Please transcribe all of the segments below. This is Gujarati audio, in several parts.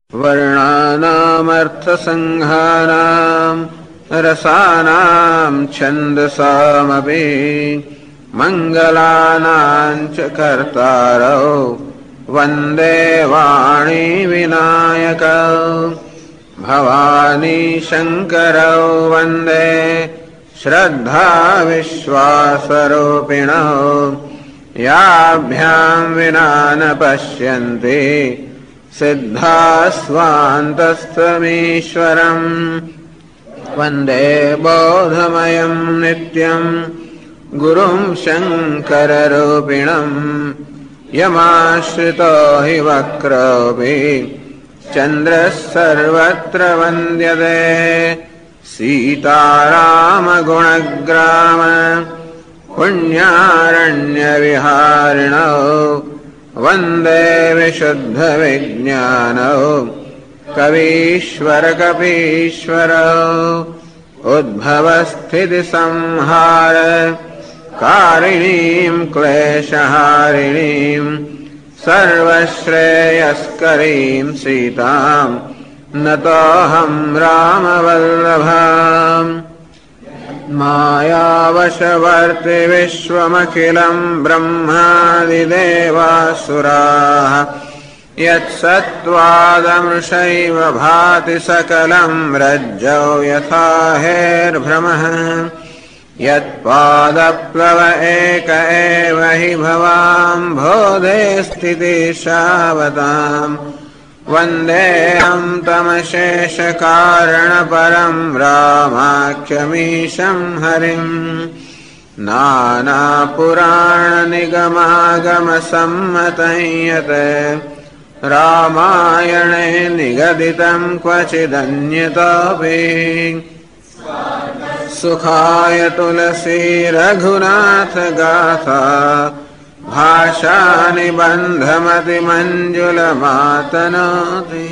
वर्णानामर्थसंघानां रसानां छन्दसामपि मङ्गलानां च कर्तारौ वन्दे वाणी विनायकौ भवानी शङ्करौ वन्दे श्रद्धा विश्वासरूपिणौ याभ्यां विना न पश्यन्ति सिद्धास्वान्तस्थमीश्वरम् वन्दे बोधमयं नित्यं गुरुं शङ्कररूपिणम् यमाश्रितो हि वक्रोऽपि चन्द्रः सर्वत्र वन्द्यते सीतारामगुणग्राम पुण्यारण्यविहारिणौ वन्दे विशुद्धविज्ञानौ कवीश्वरकपीश्वरौ उद्भवस्थितिसंहार कारिणीं क्लेशहारिणीं सर्वश्रेयस्करीं सीतां नतोऽहं रामवल्लभाम् मायावशवर्ति विश्वमखिलं ब्रह्मादिदेवासुराः यत्सत्त्वादमृषैव भाति सकलं रज्जौ यथा हेर्भ्रमः यत्पादप्लव एक एव हि भवाम्भोधे स्थितिशावताम् वन्देऽहं तमशेषकारणपरं रामाख्यमीशं हरिम् नानापुराणनिगमागमसम्मतं यत् रामायणे निगदितं क्वचिदन्यतोऽपि सुखाय तुलसी रघुनाथ गाथा भाषानिबन्धमतिमञ्जुलमातनोति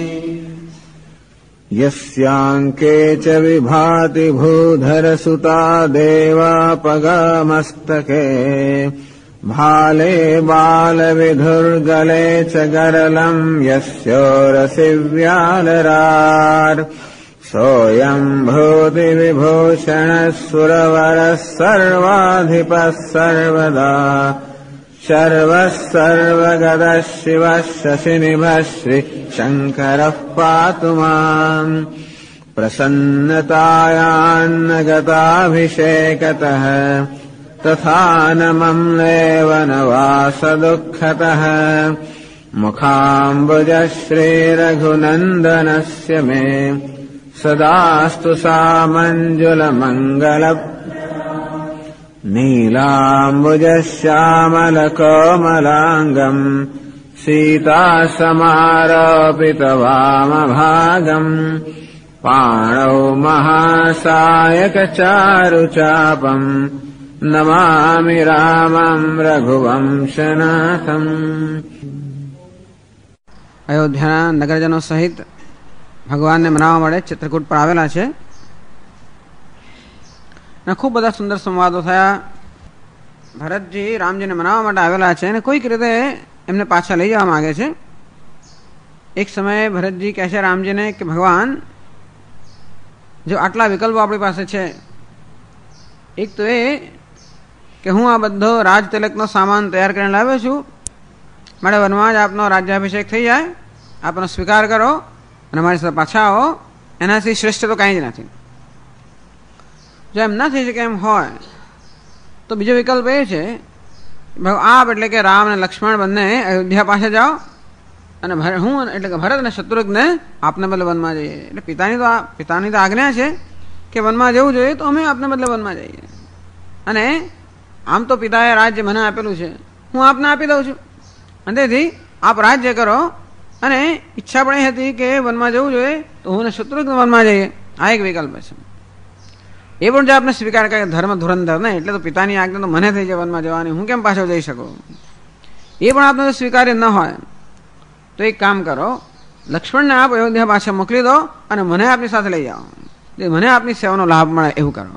यस्याङ्के च विभाति भूधरसुता देवापगामस्तके भाले बालविधुर्गले च गरलं यस्योरसि व्यालरार् सोऽयं भूतिविभूषणः सुरवरः सर्वाधिपः सर्वदा शर्वः सर्वगतः शिवः शशिनिभः श्रीशङ्करः पातु माम् प्रसन्नतायान्नगताभिषेकतः तथा न मम्लेव न वासदुःखतः मुखाम्बुजः श्रीरघुनन्दनस्य मे सदास्तु सामञ्जुलमङ्गल नीलाम्बुजश्यामलकोमलाङ्गम् सीतासमारोपितवामभागम् पाणौ महासायकचारुचापम् नमामि रामम् रघुवंशनाथम्। અયોધ્યાના નગરજનો સહિત ભગવાનને મનાવવા માટે ચિત્રકૂટ પર આવેલા છે અને ખૂબ બધા સુંદર સંવાદો થયા. ભરતજી રામજીને મનાવવા માટે આવેલા છે અને કોઈક રીતે એમને પાછા લઈ જવા માંગે છે. એક સમયે ભરતજી કહે છે રામજીને કે ભગવાન, જો આટલા વિકલ્પો આપણી પાસે છે, એક તો એ કે હું આ બધો રાજ તિલકનો સામાન તૈયાર કરીને લાવ્યો છું, મારે વનમાં જ આપનો રાજ્યાભિષેક થઈ જાય, આપનો સ્વીકાર કરો અને મારી સાથે પાછા આવો, એનાથી શ્રેષ્ઠ તો કાંઈ જ નથી. જો એમ ના થઈ શકે એમ હોય તો બીજો વિકલ્પ એ છે આપ એટલે કે રામ અને લક્ષ્મણ બંને અયોધ્યા પાસે જાઓ અને હું એટલે કે ભરત અને શત્રુઘ્ને આપને બદલે વનમાં જઈએ. એટલે પિતાની તો આજ્ઞા છે કે વનમાં જવું જોઈએ, તો અમે આપને બદલે વનમાં જઈએ. અને આમ તો પિતાએ રાજ્ય મને આપેલું છે, હું આપને આપી દઉં છું, અને તેથી આપ રાજ્ય કરો. અને ઈચ્છા પણ એ હતી કે વનમાં જવું જોઈએ, તો હું શત્રુઘ્ન વનમાં જઈએ. આ એક વિકલ્પ છે. એ પણ જો આપને સ્વીકાર કરે ધર્મ ધુરંધર ને, એટલે તો પિતાની આજ્ઞા તો મને થઈ જાય વનમાં જવાની, હું કેમ પાછો જઈ શકું, એ પણ આપને સ્વીકાર્ય ન હોય તો એક કામ કરો, લક્ષ્મણને આપ અયોધ્યા પાછા મોકલી દો અને મને આપની સાથે લઈ જાઓ, જે મને આપની સેવાનો લાભ મળે એવું કરો.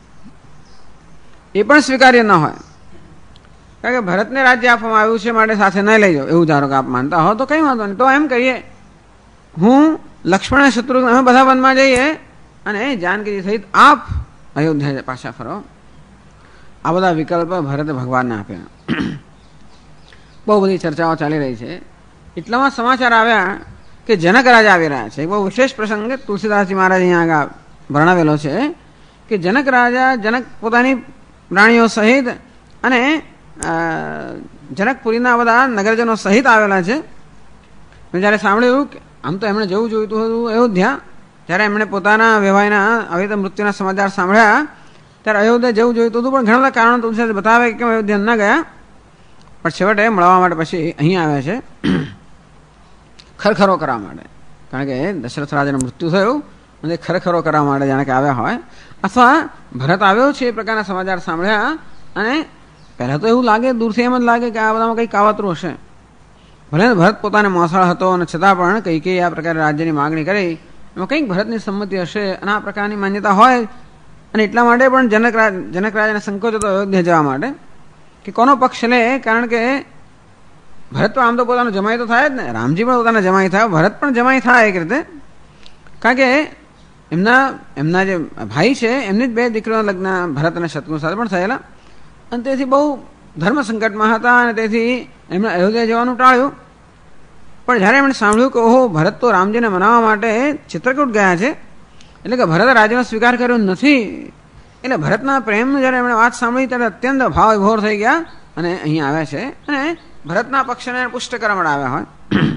એ પણ સ્વીકાર્ય ન હોય, કારણ કે ભરતને રાજ્ય આપવામાં આવ્યું છે માટે સાથે ન લઈ જાઓ એવું ધારો કે આપ માનતા હો તો કંઈ વાંધો નહીં. તો એમ કહીએ હું લક્ષ્મણ અને શત્રુઘ્ન અમે બધા વનમાં જઈએ અને જાનકીજી સહિત આપ અયોધ્યા પાછા ફરો. આ બધા વિકલ્પ ભરતે ભગવાનને આપ્યા. બહુ બધી ચર્ચાઓ ચાલી રહી છે. એટલામાં સમાચાર આવ્યા કે જનક રાજા આવી રહ્યા છે. એક બહુ વિશેષ પ્રસંગ તુલસીદાસજી મહારાજ અહીંયા આગળ વર્ણવેલો છે કે જનક રાજા જનક પોતાની રાણીઓ સહિત અને જનકપુરીના બધા નગરજનો સહિત આવેલા છે. મેં જ્યારે સાંભળ્યું કે આમ તો એમણે જવું જોઈતું હતું અયોધ્યા, જ્યારે એમણે પોતાના વેવાઈના આવી રીતે મૃત્યુના સમાચાર સાંભળ્યા ત્યારે અયોધ્યા જવું જોઈતું હતું, પણ ઘણા બધા કારણો તુલસીદાસ બતાવે કે અયોધ્યા ન ગયા, પણ છેવટે મળવા માટે પછી અહીં આવ્યા છે ખરખરો કરવા માટે. કારણ કે દશરથ રાજાનું મૃત્યુ થયું અને ખરખરો કરવા માટે જાણે કે આવ્યા હોય, અથવા ભરત આવ્યો છે એ પ્રકારના સમાચાર સાંભળ્યા અને પહેલાં તો એવું લાગે, દૂરથી એમ જ લાગે કે આ બધામાં કંઈક કાવતરું હશે. ભલે ભરત પોતાને મોસાળ હતો અને છતાં પણ કઈ આ પ્રકારે રાજ્યની માગણી કરી, એમાં કંઈક ભરતની સંમતિ હશે અને આ પ્રકારની માન્યતા હોય. અને એટલા માટે પણ જનક રાજાને સંકોચ હતો અયોધ્યા જવા માટે કે કોનો પક્ષ લે. કારણ કે ભરત પણ આમ તો પોતાનો જમાઈ તો થાય જ ને, રામજી પણ પોતાના જમાઈ થાય, ભરત પણ જમાઈ થાય એક રીતે. કારણ કે એમના જે ભાઈ છે એમની જ બે દીકરીઓના લગ્ન ભરત અને શત્રુઘ્ન સાથે પણ થયેલા, અને તેથી બહુ ધર્મ સંકટમાં હતા અને તેથી એમણે અયોધ્યા જવાનું ટાળ્યું. પણ જ્યારે એમણે સાંભળ્યું કે ઓહો, ભરત તો રામજીને મનાવવા માટે ચિત્રકૂટ ગયા છે, એટલે કે ભરત રાજ્યનો સ્વીકાર કર્યો નથી, એટલે ભરતના પ્રેમનું જ્યારે એમણે વાત સાંભળી ત્યારે અત્યંત ભાવ વિભોર થઈ ગયા અને અહીં આવ્યા છે અને ભરતના પક્ષને પુષ્ટ કરવા માટે આવ્યા હોય.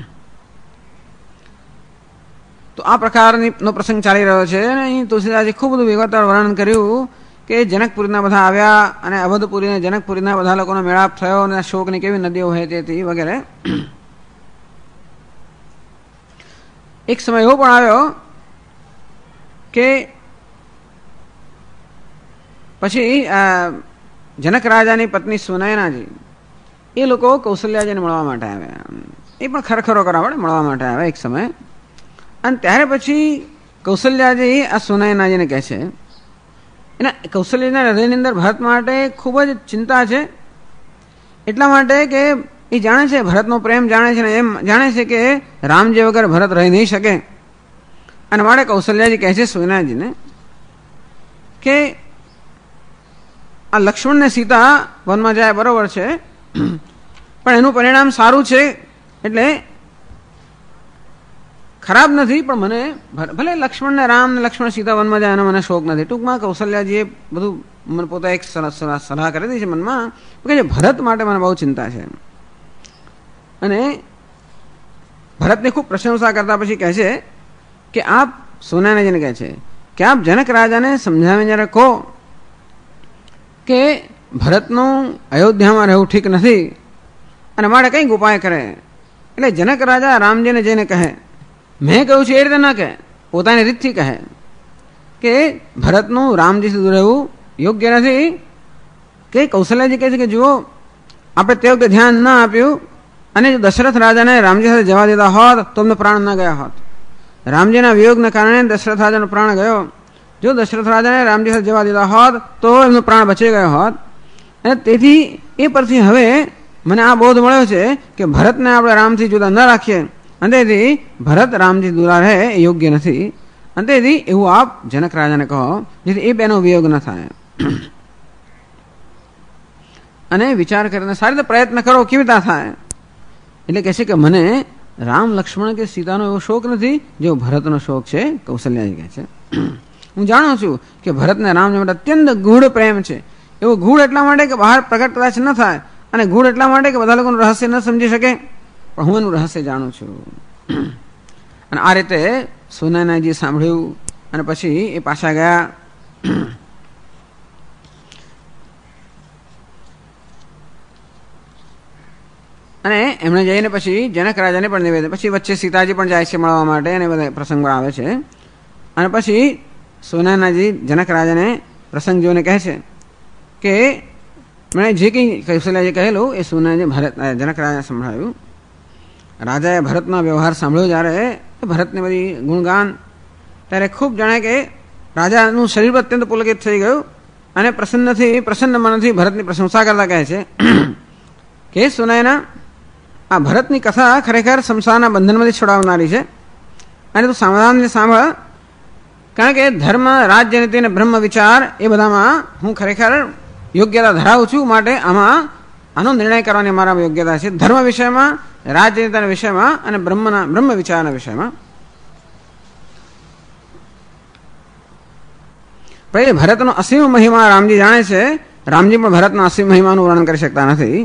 તો આ પ્રકારનો પ્રસંગ ચાલી રહ્યો છે અને અહીં તુલસીદાસજી ખૂબ બધું વિગતવાર વર્ણન કર્યું કે જનકપુરીના બધા આવ્યા અને અવધપુરી અને જનકપુરીના બધા લોકોનો મેળાપ થયો અને શોકની કેવી નદીઓ વહેતી વગેરે. એક સમય એવો પણ આવ્યો કે પછી જનક રાજાની પત્ની સુનયનાજી એ લોકો કૌશલ્યાજીને મળવા માટે આવ્યા. એ પણ ખરખરો કરવા માટે મળવા માટે આવ્યા એક સમય. અને ત્યારે પછી કૌશલ્યાજી આ સુનયનાજીને કહે છે, એના કૌશલ્યના હૃદયની અંદર ભરત માટે ખૂબ જ ચિંતા છે, એટલા માટે કે એ જાણે છે ભરતનો પ્રેમ જાણે છે ને એમ જાણે છે કે રામજી વગર ભરત રહી નહીં શકે. અને માટે કૌશલ્યાજી કહે છે સુનયનાજીને કે આ લક્ષ્મણ ને સીતા વનમાં જાય બરોબર છે, પણ એનું પરિણામ સારું છે, એટલે ખરાબ નથી. પણ મને ભલે લક્ષ્મણ ને રામ ને લક્ષ્મણ સીતા વનમાં જાય એનો મને શોખ નથી. ટૂંકમાં કૌશલ્યાજીએ બધું મને પોતા એક સલાહ કરી દીધી છે મનમાં કે ભરત માટે મને બહુ ચિંતા છે. અને ભરતની ખૂબ પ્રશંસા કરતા પછી કહે છે કે આપ સુનયનાજીને કહે છે કે આપ જનક રાજાને સમજાવીને જ્યારે કહો કે ભરતનું અયોધ્યામાં રહેવું ઠીક નથી અને માટે કંઈક ઉપાય કરે. એટલે જનક રાજા રામજીને જઈને કહે, મેં કહ્યું છે એ રીતે ન કહે, પોતાની રીતથી કહે કે ભરતનું રામજીથી દૂર રહેવું યોગ્ય નથી. કે કૌશલ્યાજી કહે છે કે જુઓ, આપણે તે વખતે ધ્યાન ન આપ્યું અને જો દશરથ રાજાને રામજી સાથે જવા દીધા હોત તો અમને પ્રાણ ન ગયા હોત. રામજીના વિયોગના કારણે દશરથ રાજાનો પ્રાણ ગયો. જો દશરથ રાજાને રામજી સાથે જવા દીધા હોત તો એમનો પ્રાણ બચી ગયો હોત. અને તેથી એ પરથી હવે મને આ બોધ મળ્યો છે કે ભરતને આપણે રામથી જુદા ન રાખીએ, અને તેથી ભરત રામજી દૂરા રહે એ યોગ્ય નથી. અને તેથી એવું આપ જનક રાજાને કહો જેથી એ બેનો વિયોગ ન થાય. અને વિચાર કરીને સારી રીતે પ્રયત્ન કરો કેવી રીતે થાય. એટલે કહે છે કે મને રામ લક્ષ્મણ કે સીતાનો એવો શોક નથી જેવો ભરતનો શોક છે. કૌશલ્યાજી કહે છે હું જાણું છું કે ભરતને રામને માટે અત્યંત ગૂઢ પ્રેમ છે. એવો ગૂઢ એટલા માટે કે બહાર પ્રગટ કદાચ ન થાય, અને ગૂઢ એટલા માટે કે બધા લોકોનું રહસ્ય ન સમજી શકે, પણ હું એનું રહસ્ય જાણું છું. અને આ રીતે સુનયનાજી સાંભળ્યું અને પછી એ પાછા ગયા. અને એમણે જઈને પછી જનક રાજાને પણ નિવેદન, પછી વચ્ચે સીતાજી પણ જાય છે મળવા માટે અને બધા પ્રસંગ પણ આવે છે. અને પછી સુનયનાજી જનક રાજાને પ્રસંગ જોઈને કહે છે કે મેં જે કંઈ કૌશલ્યાજી કહેલું એ સુનયનાજી જનક રાજાને સંભળાવ્યું. રાજાએ ભરતનો વ્યવહાર સાંભળ્યો જ્યારે ભરતની બધી ગુણગાન, ત્યારે ખૂબ જાણે કે રાજાનું શરીર અત્યંત પુલકિત થઈ ગયું અને પ્રસન્ન મનથી ભરતની પ્રશંસા કરતા કહે છે કે સુનયના, આ ભરતની કથા ખરેખર સંસારના બંધનમાંથી છોડાવનારી છે. અને તું સાવધાનથી સાંભળ, કારણ કે ધર્મ, રાજનીતિ અને બ્રહ્મ વિચાર એ બધામાં હું ખરેખર યોગ્યતા ધરાવું છું, માટે આમાં આનો નિર્ણય કરવાની મારા યોગ્યતા છે, ધર્મ વિષયમાં, રાજનીતિના વિષયમાં અને બ્રહ્મ વિચારના વિષયમાં. પણ એ ભરતનો અસીમ મહિમા રામજી જાણે છે. રામજી પણ ભરતના અસીમ મહિમાનું વર્ણન કરી શકતા નથી.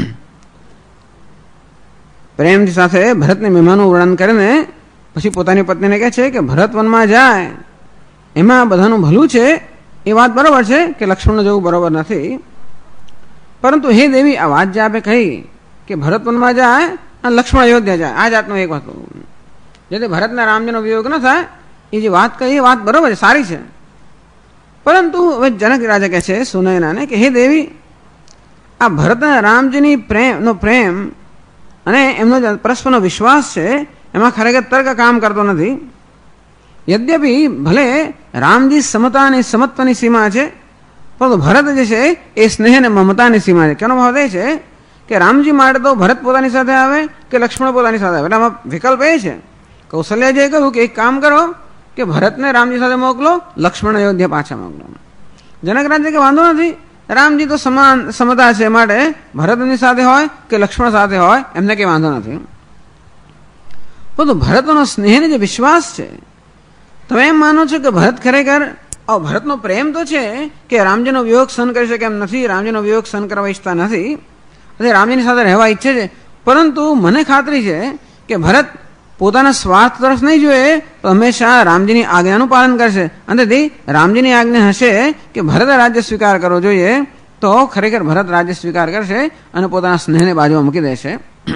પ્રેમથી સાથે ભરતની મહિમાનું વર્ણન કરીને પછી પોતાની પત્નીને કહે છે કે ભરત વનમાં જાય એમાં બધાનું ભલું છે, એ વાત બરોબર છે કે લક્ષ્મણને જવું બરોબર નથી, પરંતુ હે દેવી, આ વાત જે આપે કહી કે ભરત વનમાં જાય અને લક્ષ્મણ અયોધ્યા જાય, આ જાતનું એક હતું, જેથી ભરતના રામજીનો વિયોગ ન થાય, એ જે વાત કહી એ વાત બરોબર છે, સારી છે. પરંતુ હવે જનક રાજા કહે છે સુનયનાને કે હે દેવી, આ ભરતના રામજીની પ્રેમ અને એમનો પરસ્પરનો વિશ્વાસ છે, એમાં ખરેખર તર્ક કામ કરતો નથી. યદ્યપિ ભલે રામજી સમતા અને સમત્વની સીમા છે, પરંતુ ભરત જે છે એ સ્નેહ અને મમતાની સીમા છે. કેનો ભાવ એ છે કે રામજી માટે તો ભરત પોતાની સાથે આવે કે લક્ષ્મણ પોતાની સાથે આવે, એટલે આમાં વિકલ્પ એ છે. કૌશલ્યાજીએ કહ્યું કે એક કામ કરો કે ભરતને રામજી સાથે મોકલો, લક્ષ્મણ અયોધ્યા પાછા મોકલો. જનક રાજા કે વાંધો નથી, રામજી તો સમાન સમતા છે, માટે ભરતની સાથે હોય કે લક્ષ્મણ સાથે હોય એમને કંઈ વાંધો નથી. પરંતુ ભરતનો સ્નેહને જે વિશ્વાસ છે, તમે એમ માનો છો કે ભરત ખરેખર, ભરતનો પ્રેમ તો છે કે રામજીનો વિયોગ સહન કરી શકે એમ નથી, રામજીનો વિયોગ સહન કરવા ઈચ્છતા નથી, એટલે રામજીની સાથે રહેવા ઈચ્છે છે. પરંતુ મને ખાતરી છે કે ભરત પોતાના સ્વાર્થ તરફ નહીં જોઈએ, તો હંમેશા રામજીની આજ્ઞાનું પાલન કરશે. અંતથી રામજીની આજ્ઞા હશે કે ભરત રાજ્ય સ્વીકાર કરવો જોઈએ, તો ખરેખર ભરત રાજ્ય સ્વીકાર કરશે અને પોતાના સ્નેહને બાજુમાં મૂકી દેશે.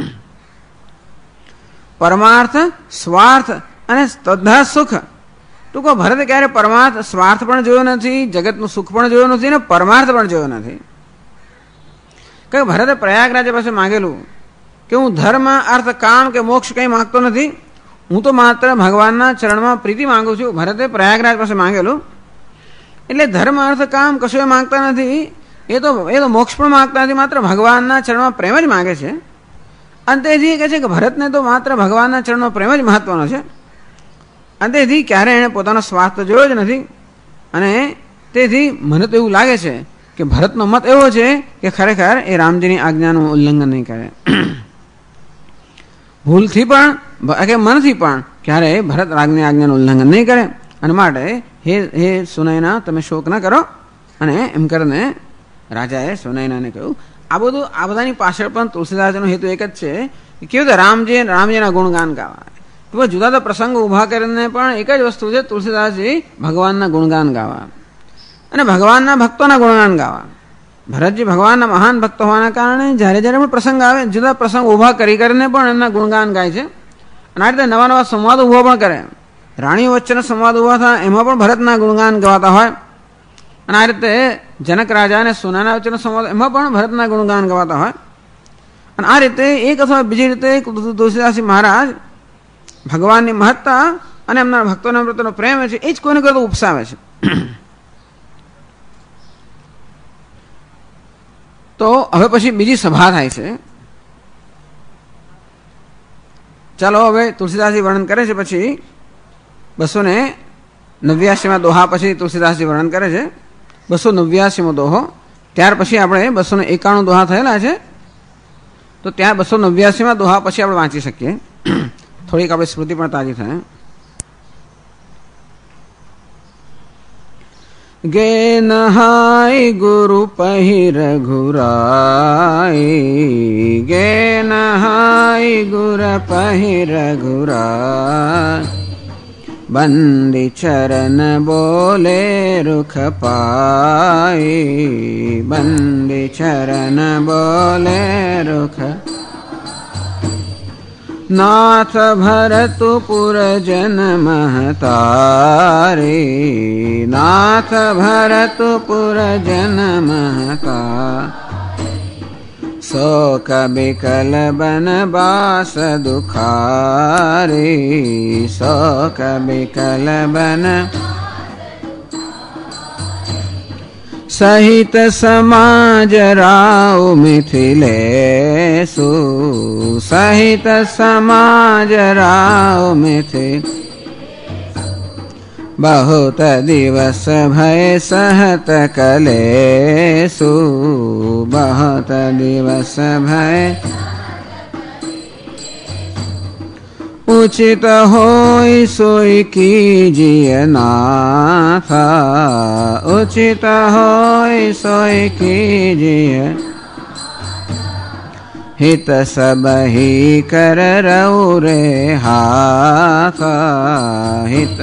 પરમાર્થ, સ્વાર્થ અને તદ્ધા સુખ, ટૂંકો ભરતે ક્યારે પરમાર્થ, સ્વાર્થ પણ જોયો નથી, જગતનું સુખ પણ જોયું નથી અને પરમાર્થ પણ જોયો નથી. કે ભરતે પ્રયાગરાજ પાસે માંગેલું કે હું ધર્મ, અર્થ, કામ કે મોક્ષ કંઈ માંગતો નથી, હું તો માત્ર ભગવાનના ચરણમાં પ્રીતિ માંગુ છું. ભરતે પ્રયાગરાજ પાસે માંગેલું, એટલે ધર્મ, અર્થ, કામ કશું એ માંગતા નથી, એ તો મોક્ષ પણ માંગતા નથી, માત્ર ભગવાનના ચરણમાં પ્રેમ જ માગે છે. અને તેથી કહે છે કે ભરતને તો માત્ર ભગવાનના ચરણનો પ્રેમ જ મહત્વનો છે, અને તેથી ક્યારે એણે પોતાનો સ્વાર્થ જોયો જ નથી. અને તેથી મને તો એવું લાગે છે કે ભરતનો મત એવો છે કે ખરેખર એ રામજીની આજ્ઞાનું ઉલ્લંઘન નહીં કરે, ભૂલથી પણ કે મનથી પણ ક્યારેય ભરત રાજની આજ્ઞાનું ઉલ્લંઘન નહીં કરે. અને માટે હે સુનયના, તમે શોક ન કરો. અને એમ કરીને રાજાએ સુનયનાને કહ્યું. આ બધાની પાછળ પણ તુલસીદાસનો હેતુ એક જ છે કે કેવું રામજીના ગુણગાન ગાવા. જુદા જુદા પ્રસંગો ઊભા કરીને પણ એક જ વસ્તુ છે, તુલસીદાસજી ભગવાનના ગુણગાન ગાવા અને ભગવાનના ભક્તોના ગુણગાન ગાવા. ભરતજી ભગવાનના મહાન ભક્ત હોવાના કારણે જ્યારે જ્યારે પણ પ્રસંગ આવે, જુદા પ્રસંગ ઊભા કરીને પણ એમના ગુણગાન ગાય છે. અને આ રીતે નવા નવા સંવાદ ઊભો પણ કરે. રાણીઓ વચ્ચેનો સંવાદ ઊભા થાય એમાં પણ ભરતના ગુણગાન ગવાતા હોય. અને આ રીતે જનક રાજા અને સુનયના વચ્ચેનો સંવાદ, એમાં પણ ભરતના ગુણગાન ગવાતા હોય. અને આ રીતે એક અથવા બીજી રીતે તુલસીદાસજી મહારાજ ભગવાનની મહત્તા અને એમના ભક્તોના પ્રત્યેનો પ્રેમ છે એ જ કોઈને કોઈ ઉપસાવે છે. તો હવે પછી બીજી સભા થાય છે. ચાલો હવે તુલસીદાસજી વર્ણન કરે છે. પછી 289 દોહા પછી તુલસીદાસજી વર્ણન કરે છે. 289 દોહો, ત્યાર પછી આપણે 291 દોહા થયેલા છે, તો ત્યાં 289 દોહા પછી આપણે વાંચી શકીએ, થોડીક આપણી સ્મૃતિ પણ તાજી થાય. ગે નહાય ગુરુ પહે રઘુરાય, ગે નહાય ગુર પહે રઘુરાય, બંદી ચરણ બોલે રૂખ પાય, બંદી ચરણ બોલે રૂખ. નાથ ભરતપુર જન મહતારે, નાથ ભરતપુર જન મહતા, શોક બિકલ બન બાસ દુખારે, શોક બિકલ બન સહિત સમાજ રાવ મિથિલેશુ, સહિત સમાજ રાવ મિથિલ. बहुत दिवस भय सहत कलेसु बहुत दिवस भय उचित होई सोई कीजिए नाथ उचित होई सोई कीजिए हित सब ही कर रऊ रे हाथ हित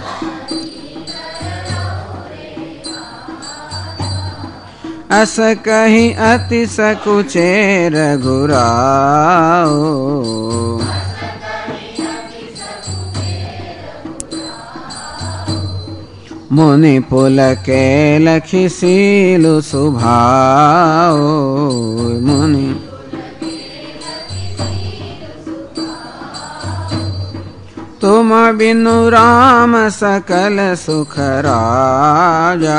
अस कही अति सकुचे रघुराओ मुनि पुल के लखी सीलु सुभाओ मुनि तुम बिनु राम सकल सुख राजा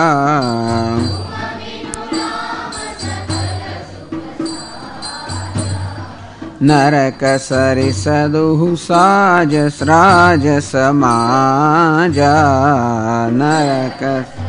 नरक सरिस दुहु साजस राज समाजा नरक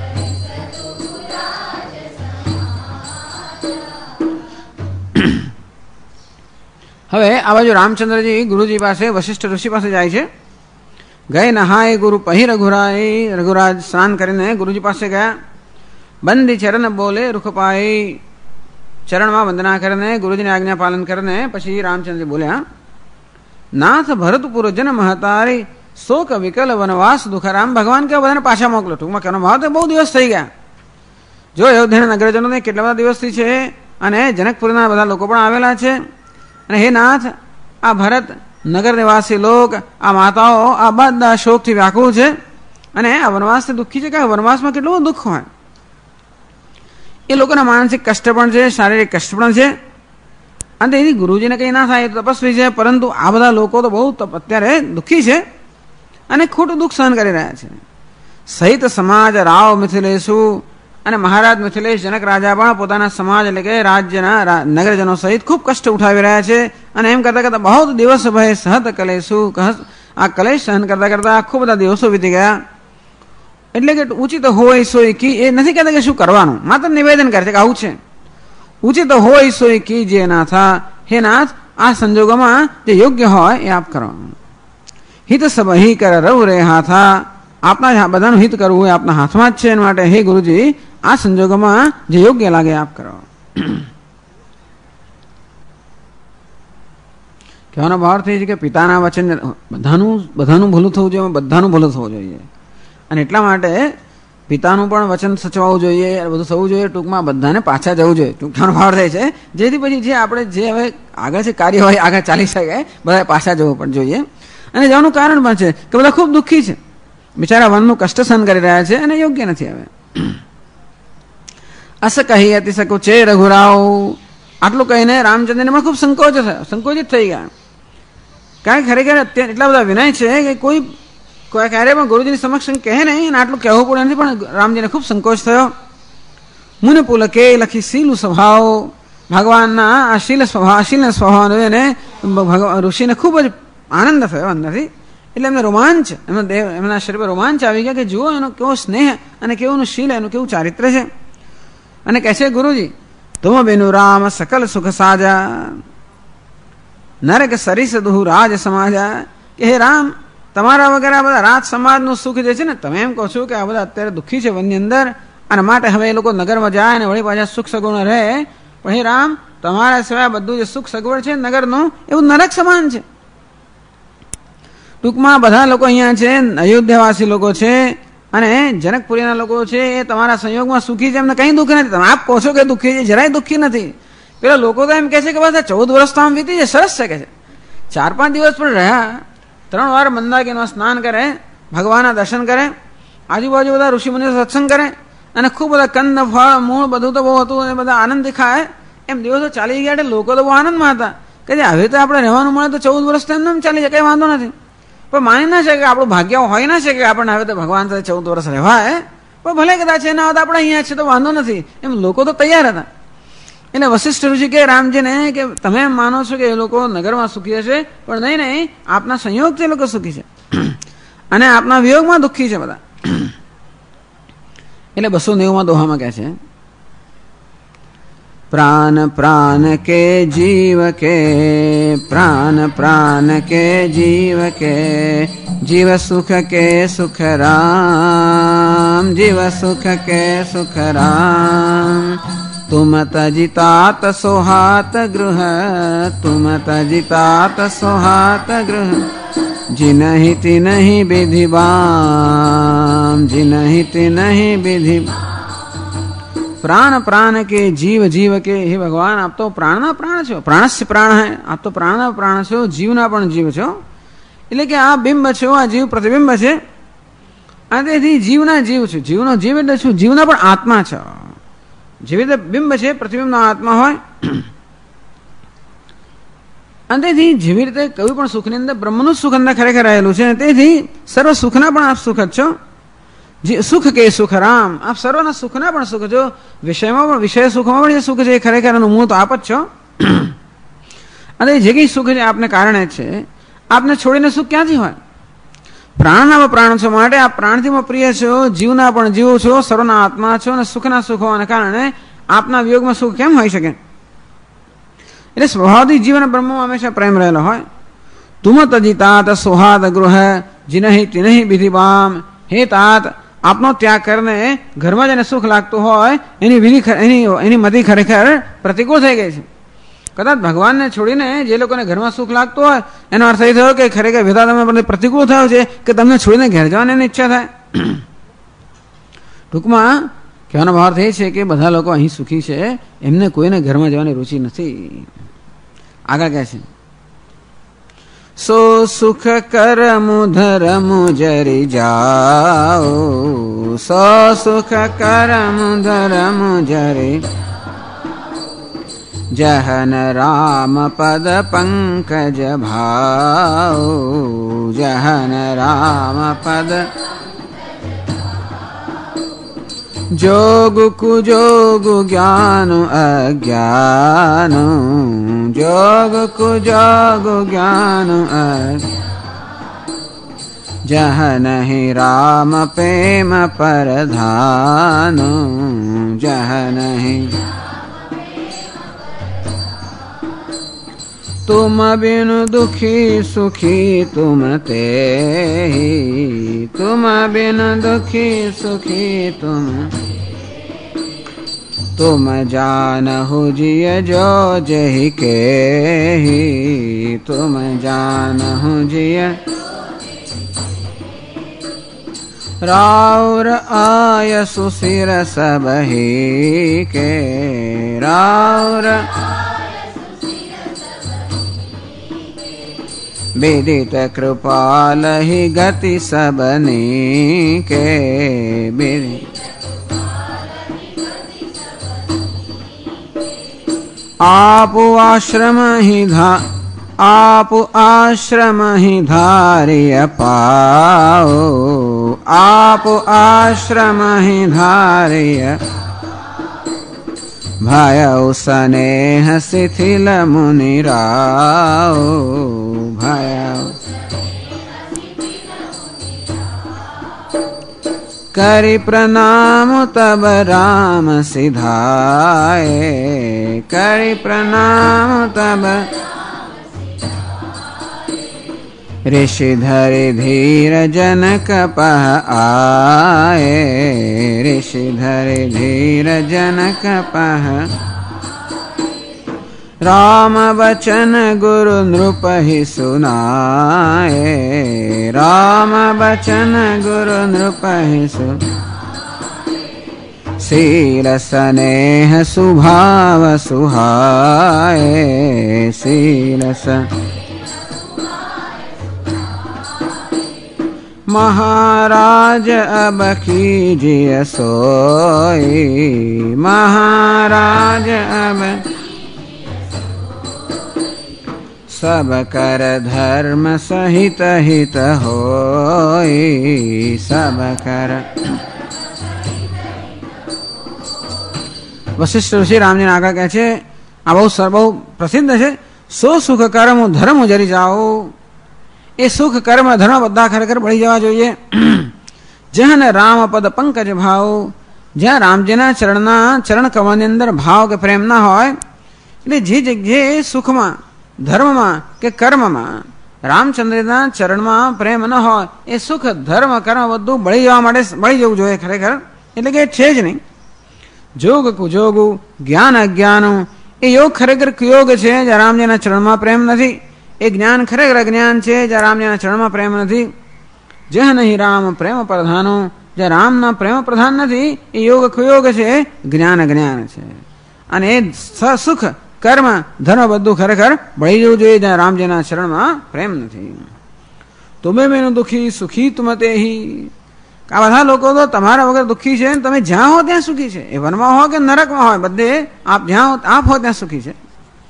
હવે આ બાજુ રામચંદ્રજી ગુરુજી પાસે વશિષ્ઠ ઋષિ પાસે જાય છે. ગયે નહાય ગુરુ પહી રઘુરાજ સ્નાન કરીને ગુરુજી પાસે ગયા. બંદી ચરણ બોલે રૂખ પાઈ ચરણમાં વંદના કરીને ગુરુજીની આજ્ઞા પાલન કરીને પછી રામચંદ્રજી બોલ્યા નાથ ભરતપુર જન મહતારી શોક વિકલ વનવાસ દુઃખરામ ભગવાન કે બધાને પાછા મોકલો. ટૂંકમાં કહેવાનો ભાવ તો બહુ દિવસ થઈ ગયા. જો અયોધ્યાના નગરજનોને કેટલા બધા દિવસથી છે અને જનકપુરના બધા લોકો પણ આવેલા છે અને હે નાથ આ ભરત નગર નિવાસી લોક આ માતાઓ આ બધા શોકથી વ્યાકુળ છે અને આ વનવાસથી દુઃખી છે કે વનવાસમાં કેટલું દુઃખ હોય. એ લોકોના માનસિક કષ્ટ પણ છે શારીરિક કષ્ટ પણ છે અને એની ગુરુજીને કંઈ ના થાય તો તપસ્વી છે પરંતુ આ બધા લોકો તો બહુ અત્યારે દુઃખી છે અને ખોટું દુઃખ સહન કરી રહ્યા છે. સહિત સમાજ રાવ મિથિલેશુ અને મહારાજ મિથિલેશ જનક રાજા પણ પોતાના સમાજ એટલે કે રાજ્યના નગરજનો સહિત ખૂબ કષ્ટ ઉઠાવી રહ્યા છે અને એમ કરતાં કરતાં બહુ દિવસ ભય સહત કલેશુ આ કલેશ સહન કરતાં કરતાં ખૂબ બધા દિવસો વીતી ગયા. એટલે કે ઉચિત હોય સોય કી એ નથી કહેતા કે શું કરવાનું માત્ર નિવેદન કરે છે કે આવું છે. ઉચિત હોય સોય કી જે નાથા હે નાથ આ સંજોગોમાં જે યોગ્ય હોય એ આપ કરો. હિત સબ હિ કર રવ રે હાથા આપના બધાનું હિત કરવું એ આપના હાથમાં જ છે. એના માટે હે ગુરુજી આ સંજોગોમાં જે યોગ્ય લાગે આપ કરો. કહેવાનો ભાવ થઈ છે કે પિતાના વચન બધાનું ભૂલું થવું જોઈએ બધાનું ભૂલું થવું જોઈએ અને એટલા માટે પિતાનું પણ વચન સચવાવું જોઈએ બધું થવું જોઈએ. ટૂંકમાં બધાને પાછા જવું જોઈએ ટૂંકમાં ભાવ થાય છે જેથી પછી જે આપણે જે હવે આગળ છે કાર્ય હોય આગળ ચાલી શકે બધા પાછા જવું પણ જોઈએ. અને જવાનું કારણ પણ છે કે બધા ખૂબ દુઃખી છે બિચારા વનનું કષ્ટ સહન કરી રહ્યા છે અને યોગ્ય નથી. હવે અસ કહી અતિ સકુચે રઘુરાવ આટલું કહીને રામચંદ્રને પણ ખૂબ સંકોચિત થઈ ગયા. કારણ કે ખરેખર અત્યારે એટલા બધા વિનય છે કે કોઈ ક્યારે પણ ગુરુજીની સમક્ષ કહે નહીં અને આટલું કહેવું પડે નથી પણ રામજીને ખૂબ સંકોચ થયો. મુનિ પુલકે લખી શીલ સ્વભાવ ભગવાનના આ શીલના સ્વભાવ જોઈને ઋષિને ખૂબ જ આનંદ થયો અંદરથી. એટલે એમને રોમાંચ એમના શરીરમાં રોમાંચ આવી ગયા કે જુઓ એનો કેવો સ્નેહ અને કેવું શીલ એનું કેવું ચારિત્ર છે. અને કહે છે ગુરુજી તુમ બેનું રામ સકલ સુખ સાજા નરક સરિસ દુહુ રાજ સમાજા કે હે રામ તમારા વગર આ બધા રાજ સમાજનું સુખ જે છે ને તમે એમ કહો છો કે આ બધા અત્યારે દુઃખી છે વનની અંદર અને માટે હવે એ લોકો નગરમાં જાય અને વળી પાછા સુખ સગુણ રહે પણ હે રામ તમારા સિવાય બધું જે સુખ સગવડ છે નગરનું એવું નરક સમાન છે. ટૂંકમાં બધા લોકો અહીંયા છે અયોધ્યાવાસી લોકો છે અને જનકપુરીના લોકો છે એ તમારા સંયોગમાં સુખી છે એમને કંઈ દુઃખ નથી. તમે આપ કહો છો કે દુઃખી છે જરાય દુઃખી નથી. પેલા લોકો તો એમ કહે છે કે બધા 14 વર્ષ તો આમ વીતી છે સરસ છે કે છે 4-5 દિવસ પણ રહ્યા 3 વાર મંદાકીનમાં સ્નાન કરે ભગવાનના દર્શન કરે આજુબાજુ બધા ઋષિમુનિઓ સત્સંગ કરે અને ખૂબ બધા કંદ ફળ મૂળ બધું તો બહુ હતું અને બધા આનંદથી ખાય એમ દિવસો ચાલી ગયા એટલે લોકો તો બહુ આનંદમાં હતા કે હવે તો આપણે રહેવાનું મળે તો 14 વર્ષ તો એમને ચાલી જાય કંઈ વાંધો નથી. પણ માની ના શકે કે આપણું ભાગ્ય હોય ના શકે કે આપણને હવે તો ભગવાન સાથે 14 વર્ષ રહેવાય પણ ભલે કદાચ એના આવતા આપણે અહીંયા છે તો વાંધો નથી એમ લોકો તો તૈયાર હતા. એટલે વશિષ્ઠ ઋષિ કે રામજીને કે તમે એમ માનો છો કે એ લોકો નગરમાં સુખી હશે પણ નહીં આપના સંયોગથી એ લોકો સુખી છે અને આપના વિયોગમાં દુઃખી છે બધા. એટલે 290 દોહામાં કહે છે, प्राण प्राण के जीव के, प्राण प्राण के जीव के, जीव सुख के सुख राम, जीव सुख के सुख राम। तुम तजितात सोहात गृह, तुम तजितात सोहात गृह, जिनहि तिनहि विधि बाम, जिनहि तिनहि विधि। प्राण प्राण के जीव जीव के, हे भगवान आप तो प्राणना प्राण छो, प्राणस्य प्राण है, आप तो प्राणना प्राण छो, जीवना पण जीव छो। એટલે કે આ બિંબ છો, આ જીવ પ્રતિબિંબ છે, અને તેથી જીવના જીવ છે। જીવનો જીવ એટલે શું? જીવના પણ આત્મા છે। જીવ એટલે બિંબ છે, પ્રતિબિંબનો આત્મા હોય, અને તેથી જેવી રીતે કયું પણ સુખની અંદર બ્રહ્મનું સુખ અંદર ખરેખર રહેલું છે, તેથી સર્વ સુખના પણ આપ સુખ જ છો। સુખ કે સુખ રામ, આપ સર્વના સુખના પણ સુખ છો। વિષયમાં પણ, વિષય સુખમાં પણ જે સુખ છે એ ખરેખર એનું મૂળ તો આપ જ છો। અને જે કંઈ સુખ છે આપને કારણે છે, આપને છોડીને સુખ ક્યાંથી હોય? પ્રાણના પ્રાણ છો, માટે આપ પ્રાણથી પ્રિય છો, જીવના પણ જીવ છો, સર્વના આત્મા છો, અને સુખના સુખ હોવાને કારણે આપના વિયોગમાં સુખ કેમ હોઈ શકે? એટલે સ્વભાવથી જીવન બ્રહ્મમાં હંમેશા પ્રેમ રહેલો હોય। તુમ તજિतात સોહાદ ગૃહ, जिनहि तिनहि विधि बाम। हे तात, આપનો ત્યાગ કરીને ઘરમાં જેને સુખ લાગતું હોય એની વિધિ, એની મતિ ખરેખર પ્રતિકૂળ થઈ ગઈ છે। કદાચ ભગવાનને છોડીને જે લોકોને ઘરમાં સુખ લાગતું હોય એનો અર્થ એ થયો કે ખરેખર વિધાતામાં પ્રતિકૂળ થયો છે કે તમને છોડીને ઘેર જવાની એની ઈચ્છા થાય। ટૂંકમાં કહેવાનો ભાવ એ છે કે બધા લોકો અહીં સુખી છે, એમને કોઈને ઘરમાં જવાની રુચિ નથી। આગળ કહે છે, सो सुख करम धर्म जरि जाओ, सो सुख करम धर्म जरि, जहन राम पद पंकज भाओ, जहन राम पद। जोग कुजोग ज्ञान अज्ञान, जोग कुजोग ज्ञान जहाँ नहीं राम प्रेम परधान, जहाँ नहीं। तुम बिन दुखी सुखी तुम ते ही, तुम बिन दुखी सुखी तुम जानहु जिय जो जहि के ही, तुम जानहु जिय। राउर आय सुशिर सबहि के, राउर विदित कृपाल ही गति सबनी के, आप आश्रम ही आप आश्रम ही धारिय पाओ, आप आश्रम ही धारिय भयउ स्नेह शिथिल मुनिराओ, भयउ करि प्रणाम तब राम सिधाए, करि प्रणाम तब ऋषिधर धीर जनक पह आए, ऋषिधर धीर जनक पह। राम बचन गुरु नृप ही सुनाए, राम बचन गुरु नृप ही शील स्नेह सुभाव सुहाए, शील महाराज अब कीजिए सोई, महाराज अब सब कर धर्म सहित हित होई, सब कर। वशिष्ठ ऋषि रामजी ने आगे कहे छे, आ बहु प्रसिद्ध है। सो सुख कर्म धर्म जरी जाओ, ए सुख कर्म धर्म बधा खरेखर बળી જવા જોઈએ। જહન રામ પદ પંકજ ભાવ, જ્યાં રામજીના ચરણ કમળની અંદર ભાવ કે પ્રેમ ના હોય, એટલે જે જગ્યાએ સુખમાં, ધર્મમાં કે કર્મમાં રામચંદ્રના ચરણમાં પ્રેમ ન હોય, એ સુખ ધર્મ કર્મ બધું બળી જવા માટે બળી જવું જોઈએ ખરેખર. એટલે કે છે જ નહીં. જોગ કુજોગું, જ્ઞાન અજ્ઞાનું, એ યોગ ખરેખર કુયોગ છે જ્યાં રામજીના ચરણમાં પ્રેમ નથી. એ જ્ઞાન ખરેખર અજ્ઞાન છે જ્યાં રામજીના ચરણમાં પ્રેમ નથી. જહ નહીં રામ પ્રેમ પ્રધાનો, જ્યાં રામના પ્રેમ પ્રધાન નથી, એ યોગ કુયોગ છે, જ્ઞાન અજ્ઞાન છે. અને એ સુખ કર્મ ધર્મ બધું ખરેખર બળી જવું જોઈએ જ્યાં રામજીના ચરણમાં પ્રેમ નથી. તુમે મેનું દુઃખી સુખી તુમ તેહી, આ બધા લોકો તો તમારા વગર દુઃખી છે. તમે જ્યાં હો ત્યાં સુખી છે. એ વનમાં હોય કે નરકમાં હોય, બધે આપ જ્યાં આપ હો ત્યાં સુખી છે.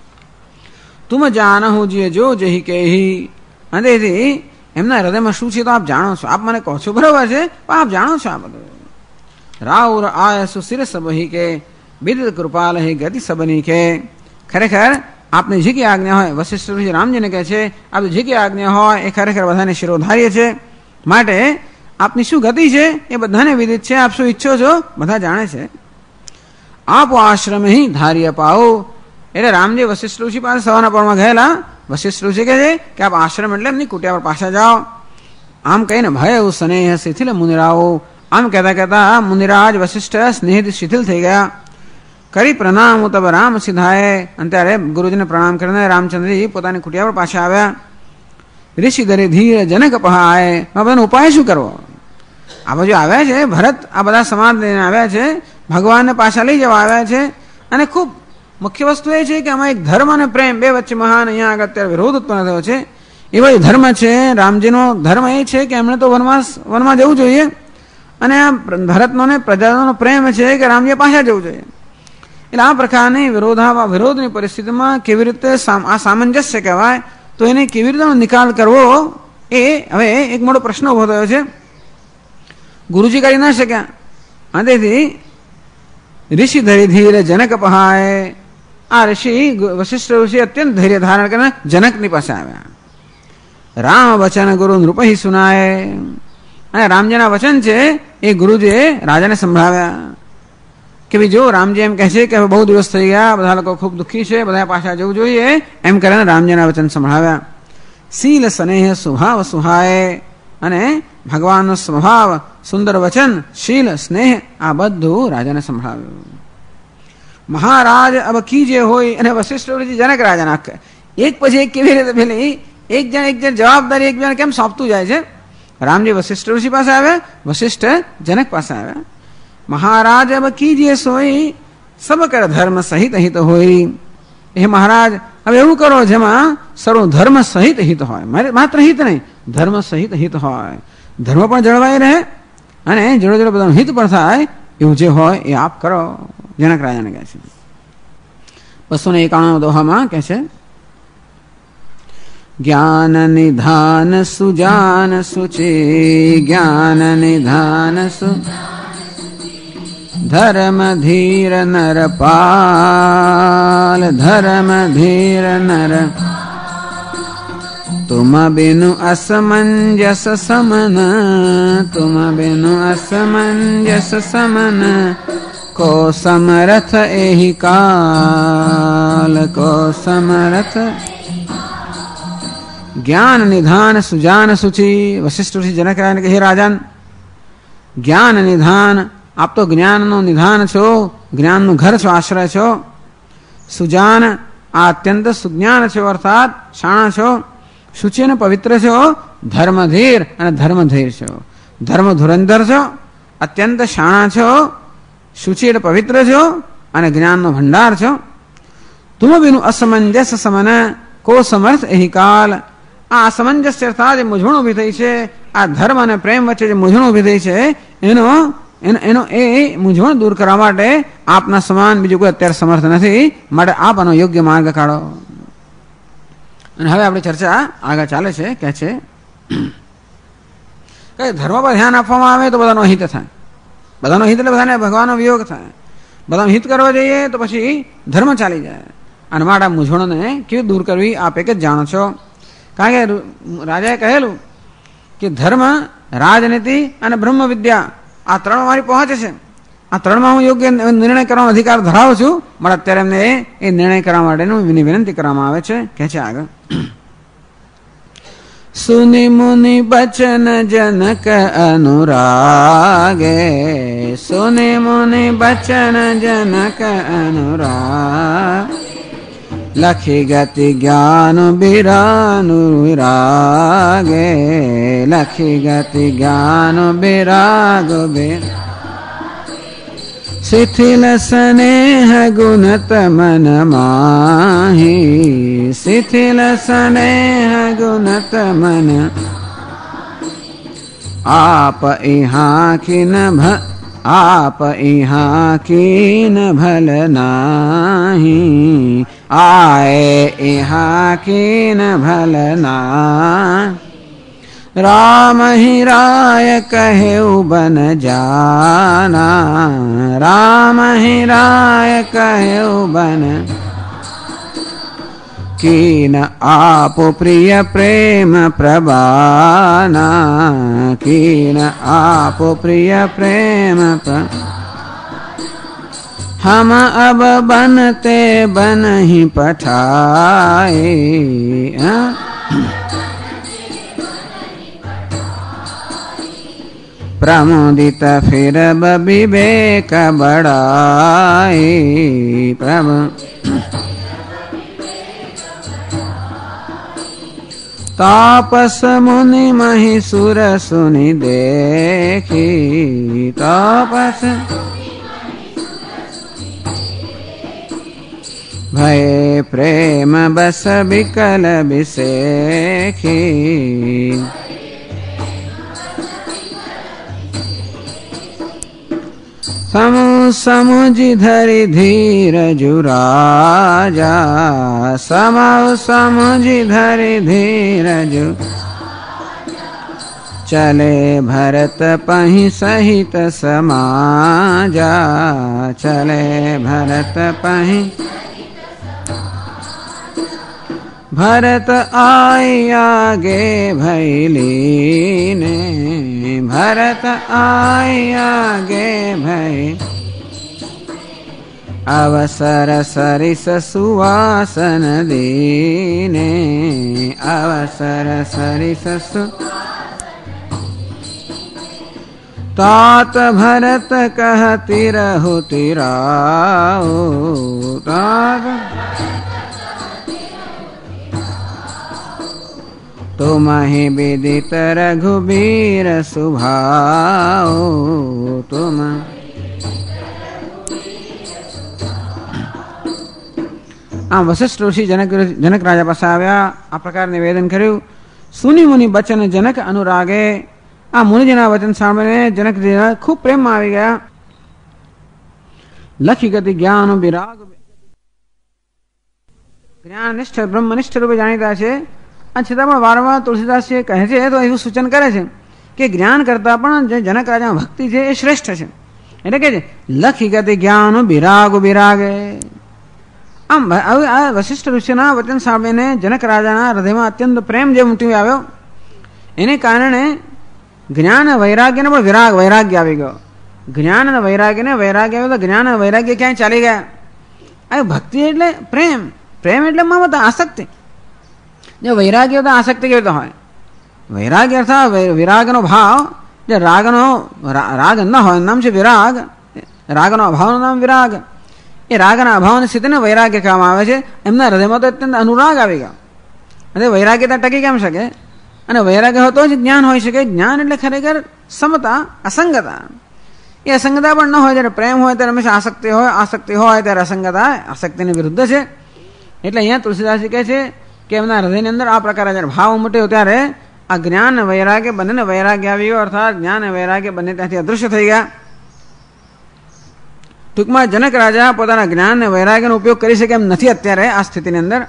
તુમ જાનહુ જીએ જો જહી કેહી, અને તેથી એમના હૃદયમાં શું છે તો આપ જાણો છો. આપ મને કહો છો બરોબર છે, પણ આપ જાણો છો આ બધું. રાઉર આય સુશિર સબહી કે, બિદત કૃપાલ હે ગતિ સબની કે. ખરેખર આપની જે કઈ આજ્ઞા હોય, વશિષ્ઠ રામજીને કહે છે, આપની જે કઈ આજ્ઞા હોય એ ખરેખર બધાને શિરોધાર્ય છે. માટે આપની શું ગતિ છે એ બધાને વિદિત છે. આપ શું ઈચ્છો છો બધા જાણે છે. આપ આશ્રમ હિ ધાર્ય પાઓ, એટલે રામજી વશિષ્ઠ ઋષિ પાસે સવારના પરમાં ગયેલા. વશિષ્ઠ ઋષિ કહે છે કે આપ આશ્રમ એટલે એમની કુટિયા પર પાછા જાઓ. આમ કહીને ભય સ્નેહ શિથિલ મુનિરાઓ, આમ કહેતા કહેતા મુનિરાજ વશિષ્ઠ સ્નેહ શિથિલ થઈ ગયા. કરી પ્રણામ તબ રામ સિધાએ, અને ત્યારે ગુરુજીને પ્રણામ કરીને રામચંદ્રજી પોતાની કુટિયા પર પાછા આવ્યા. ઋષિ દરે ધીર જનક પહાય, આ બધાનો ઉપાય શું કરવો? આ બાજુ આવ્યા છે ભરત, આ બધા સમાજ લઈને આવ્યા છે, ભગવાનને પાછા લઈ જવા આવ્યા છે. અને ખૂબ મુખ્ય વસ્તુ એ છે કે આમાં એક ધર્મ અને પ્રેમ બે વચ્ચે મહાન અહીંયા આગળ અત્યારે વિરોધ ઉત્પન્ન થયો છે. એવો ધર્મ છે, રામજીનો ધર્મ એ છે કે એમણે તો વનમાં જવું જોઈએ, અને આ ભરતનો ને પ્રજાનો પ્રેમ છે કે રામજીએ પાછા જવું જોઈએ. એટલે આ પ્રકારની વિરોધની પરિસ્થિતિમાં કેવી રીતે આ સામંજસ્ય કહેવાય, તો એને કેવી રીતે નિકાલ કરવો, એ હવે એક મોટો પ્રશ્ન ઉભો થયો છે. ગુરુજી કરી ના શક્યા, અને તેથી ઋષિ ધીર જનક પહાય, આ ઋષિ વશિષ્ઠ ઋષિ અત્યંત ધૈર્ય ધારણ કરીને જનકની પાસે આવ્યા. રામ વચન ગુરુ નૃપહી સુનાય, અને રામજીના વચન છે એ ગુરુજીએ રાજાને સંભળાવ્યા. કે ભાઈ જો રામજી એમ કહે છે કે હવે બહુ દિવસ થઈ ગયા, બધા લોકો ખૂબ દુઃખી છે, બધા પાછા જવું જોઈએ, એમ કરીને રામજીના વચન સંભળાવ્યા. શીલ સ્નેહ સ્વભાવ સુહાય, અને ભગવાનનો સ્વભાવ, સુંદર વચન, શીલ સ્નેહ, આ બધું રાજાને સંભળાવ્યું. મહારાજ અબ કીજે હોય, અને વશિષ્ઠ જનક રાજાના એક પછી એક કેવી રીતે પેલી એક જણ જવાબદારી એક જણ કેમ સોંપતું જાય છે. રામજી વશિષ્ઠ ઋષિ પાસે આવ્યા, વશિષ્ઠ જનક પાસે આવ્યા. મહારાજ અબ કીજે સોઈ, સબ કર ધર્મ સહિત હિત હોય. એ મહારાજ હવે એવું કરો જેમાં સર્વ ધર્મ સહિત હિત હોય, માત્ર હિત નહીં, ધર્મ સહિત હિત હોય. ધર્મ પણ જળવાઈ રહે અને જોડે જોડે બધાનું હિત પણ થાય, એવું જે હોય એ આપ કરો, જનક રાજાને કહે છે. 291 દોહામાં કહે છે, જ્ઞાન નિધાન સુજાન સુચે, જ્ઞાન નિધાન સુ ધર્મ ધીર નર પાલ, ધર્મ ધીર નર तुम बिनु असमंजस समन, तुम बिनु असमंजस समन, को समरथ एहि काल, को समरथ. ज्ञान निधान सुजान सुचि, वशिष्ठ ऋषि जनक राजा ने कहे, राजन ज्ञान निधान, आप तो ज्ञान नो निधान छो, ज्ञान नु घर छो, आश्रय छो. सुजान, आ अत्यंत सुज्ञान छो, अर्थात शाणा छो. શુચિ અને પવિત્ર છો, ધર્મધીર અને ધર્મધીર છો. ધર્મ ધુરંધર છો, અત્યંત શાણા છો, શુચિ એટલે પવિત્ર છો, અને જ્ઞાનનો ભંડાર છો. તુમ બિનું અસમંજસ સમન, કો સમર્થ એહી કાલ. આ અસમંજસ્ય અર્થાત જે મૂંઝવણ ઉભી થઈ છે, આ ધર્મ અને પ્રેમ વચ્ચે જે મૂંઝવણ ઉભી થઈ છે, એનો એ મૂંઝવણ દૂર કરવા માટે આપના સમાન બીજું કોઈ અત્યારે સમર્થ નથી. માટે આપ આનો યોગ્ય માર્ગ કાઢો. અને હવે આપણી ચર્ચા આગળ ચાલે છે. કહે છે કે ધર્મ પર ધ્યાન આપવામાં આવે તો બધાનો હિત થાય. બધાનો હિત એટલે બધાને ભગવાનનો વિયોગ થાય. બધાનો હિત કરવા જઈએ તો પછી ધર્મ ચાલી જાય. અને મારા મૂંઝવણોને કેવી દૂર કરવી આપ એક જ જાણો છો. કારણ કે રાજાએ કહેલું કે ધર્મ રાજનીતિ અને બ્રહ્મ વિદ્યા આ ત્રણ મારી પહોંચે છે. આ ત્રણમાં હું યોગ્ય નિર્ણય કરવાનો અધિકાર ધરાવું છું. પણ અત્યારે એમને એ નિર્ણય કરવા માટેનું વિનંતી કરવામાં આવે છે. કહે છે આગળ, સુનિ મુનિ બચન જનક અનુરાગે, સુનિ મુનિ બચન જનક અનુરાગ, લખી ગતિ જ્ઞાન બિરાનુ વિરાગે, લખી ગતિ જ્ઞાન બિરાગ બે, શિથિલ સ્નેહ ગુણત મન માહી, શિથિલ સ્નેહ ગુણત મન, આપ ઇહા કિન आप इहाँ कीन भल नाही, आए इहाँ कीन भल ना, राम ही राय कहे बन जाना, राम ही राय कहे बन, कीन आप प्रिय प्रेम प्रबाना, कीन आप प्रिय प्रेम हम अब बनते बन ही पठाए, प्रमोदित फिर विवेक बढ़ाए, प्रभु तापस मुनि महिसुर सुनि देखी, तापस भय प्रेम बस विकल विसेखी, समु समुझि धरि धीरज राजा, समु समुझि धरि धीरज, चले भरत पहि सहित समाजा, चले भरत पहि, भरत आई आगे भैलीने, भरत आई आगे भै, अवसर सरिस सुवासन दीने, अवसर सरिस सु, तात भरत कहती रहु तिराओ, तात तुम ही विदित रघुबीर सुभाओ, तुम આમ વશિષ્ઠ ઋષિ જનક રાજા પાસે આવ્યા, આ પ્રકાર નિવેદન કર્યું. સુનિ મુનિ બચન જનક અનુરાગે, આ મુનિજીના વચન સાંભળીને જનકજી ખૂબ પ્રેમમાં આવી ગયા. લખી ગતિ જ્ઞાન વિરાગ, જ્ઞાનનિષ્ઠ બ્રહ્મનિષ્ઠ રૂપે જાણીતા છે. અને છતાં પણ વારંવાર તુલસીદાસજી કહે છે તો એવું સૂચન કરે છે કે જ્ઞાન કરતા પણ જે જનક રાજામાં ભક્તિ છે એ શ્રેષ્ઠ છે. એટલે કે છે લખી ગતિ જ્ઞાન વિરાગ વિરાગે. આમ આ વશિષ્ઠ ઋષિના વચન સાંભળીને જનક રાજાના હૃદયમાં અત્યંત પ્રેમ જે ઉમટી આવ્યો, એને કારણે જ્ઞાન વૈરાગ્યને પણ વૈરાગ્ય આવી ગયો. જ્ઞાન અને વૈરાગ્યને વૈરાગ્ય આવ્યો તો જ્ઞાન અને વૈરાગ્ય ક્યાંય ચાલી ગયા. આ ભક્તિ એટલે પ્રેમ, પ્રેમ એટલે મમતા, આસક્તિ. જો વૈરાગ્ય તો આસક્તિ કેવી રીતે હોય? વૈરાગ્ય અર્થાત વિરાગનો ભાવ, જે રાગનો રાગ ન હોય નામ છે વિરાગ, રાગનો અભાવનું નામ વિરાગ. એ રાગના અભાવની સ્થિતિને વૈરાગ્ય કહેવામાં આવે છે. એમના હૃદયમાં તો અત્યંત અનુરાગ આવી ગયો, અને વૈરાગ્યતા ટકી કેમ શકે? અને વૈરાગ્ય હોય તો જ જ્ઞાન હોઈ શકે. જ્ઞાન એટલે ખરેખર સમતા, અસંગતા. એ અસંગતા પણ ન હોય. જ્યારે પ્રેમ હોય ત્યારે હંમેશા આસક્તિ હોય, આસક્તિ હોય ત્યારે અસંગતા આસક્તિની વિરુદ્ધ છે. એટલે અહીંયા તુલસીદાસજી કહે છે કે એમના હૃદયની અંદર આ પ્રકારે જ્યારે ભાવ ઉમટ્યો ત્યારે આ જ્ઞાન વૈરાગ્ય બંનેને વૈરાગ્ય આવી ગયો, અર્થાત જ્ઞાન અને વૈરાગ્ય બંને ત્યાંથી અદૃશ્ય થઈ ગયા. ટૂંકમાં જનક રાજા પોતાના જ્ઞાન અને વૈરાગ્યનો ઉપયોગ કરી શકે એમ નથી અત્યારે આ સ્થિતિની અંદર.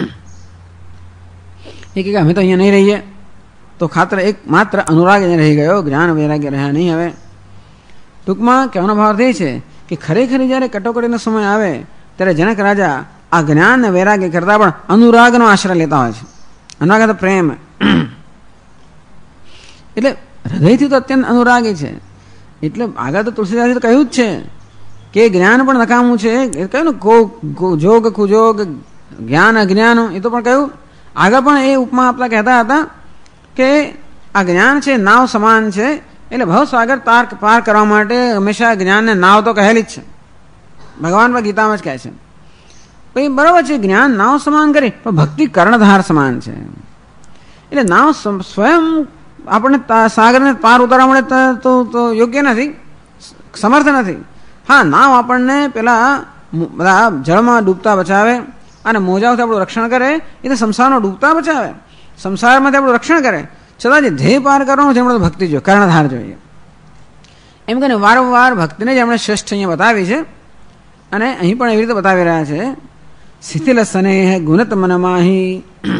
એ કે અમે તો અહીંયા નહીં રહીએ, તો ખાતર એક માત્ર અનુરાગ અહીંયા રહી ગયો, જ્ઞાન વૈરાગ્ય રહ્યા નહીં. હવે ટૂંકમાં કહેવાનો ભાવ થઈ છે કે ખરેખર જ્યારે કટોકટીનો સમય આવે ત્યારે જનક રાજા આ જ્ઞાન અને વૈરાગ્ય કરતા પણ અનુરાગનો આશ્રય લેતા હોય છે. અનુરાગ તો પ્રેમ. એટલે હૃદયથી તો અત્યંત અનુરાગી છે. એટલે આગળ તો તુલસીદાસે તો કહ્યું જ છે કે જ્ઞાન પણ નકામું છે. કહ્યું ને જોગ કુજોગ, જ્ઞાન અજ્ઞાન, એ તો પણ કહ્યું. આગળ પણ એ ઉપમા આપતા કહેતા હતા કે આ જ્ઞાન છે નાવ સમાન છે. એટલે ભવસાગર પાર કરવા માટે હંમેશા જ્ઞાનને નાવ તો કહેલી જ છે. ભગવાન પણ ગીતામાં જ કહે છે. પછી બરાબર છે, જ્ઞાન નાવ સમાન કરી, પણ ભક્તિ કર્ણધાર સમાન છે. એટલે નાવ સ્વયં આપણને સાગરને પાર ઉતારવા મળે તો યોગ્ય નથી, સમર્થ નથી. હા, નાવ આપણને પેલા બધા જળમાં ડૂબતા બચાવે અને મોજાઓથી આપણું રક્ષણ કરે. એ તો સંસારનો ડૂબતા બચાવે, સંસારમાંથી આપણું રક્ષણ કરે. છતાં જે ધ્યેય પાર કરવાનું છે એમણે ભક્તિ જોઈએ, કર્ણધાર જોઈએ. એમ કરીને વારંવાર ભક્તિને જ એમણે શ્રેષ્ઠ અહીંયા બતાવી છે. અને અહીં પણ એવી રીતે બતાવી રહ્યા છે. શિથિલ સ્નેહ ગુણત મનમાહી.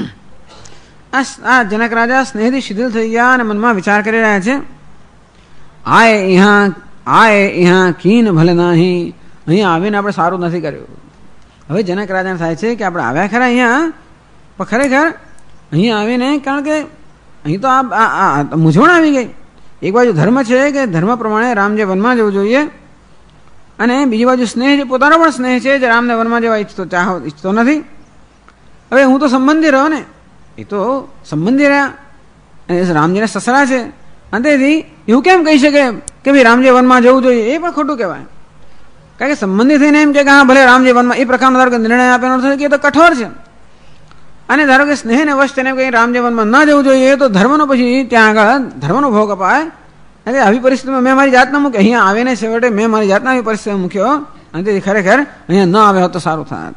આ જનક રાજા સ્નેહથી શિથિલ થઈ ગયા અને મનમાં વિચાર કરી રહ્યા છે. આય ઇહા કીન ભલે નાહી. અહીંયા આવીને આપણે સારું નથી કર્યું. હવે જનક રાજાને થાય છે કે આપણે આવ્યા ખરા અહીંયા, પણ ખરેખર અહીંયા આવીને, કારણ કે અહીં તો આ મૂંઝવણ આવી ગઈ. એક બાજુ ધર્મ છે કે ધર્મ પ્રમાણે રામ જે વનમાં જવું જોઈએ, અને બીજી બાજુ સ્નેહ છે, પોતાનો પણ સ્નેહ છે જે રામને વનમાં જવા ઈચ્છતો નથી. હવે હું તો સંબંધી રહ્યો ને, એ તો સંબંધી રહ્યા અને રામજીને સસરા છે. અને તેથી એવું કેમ કહી શકે કે ભાઈ રામજી વનમાં જવું જોઈએ? એ પણ ખોટું કહેવાય. કારણ કે સંબંધી થઈને એમ કે હા ભલે રામજી વનમાં, એ પ્રકારનો ધારો કે નિર્ણય આપેલો નથી કે એ તો કઠોર છે. અને ધારો કે સ્નેહને વશ તેને કંઈ રામજી વનમાં ન જવું જોઈએ, એ તો ધર્મનો પછી ત્યાં આગળ ધર્મનો ભોગ અપાય. એટલે આવી પરિસ્થિતિમાં મેં મારી જાતના મૂક્યો, અહીંયા આવીને છેવટે મેં મારી જાતના આવી પરિસ્થિતિમાં મૂક્યો, અને તેથી ખરેખર અહીંયા ન આવે હોત તો સારું થાત.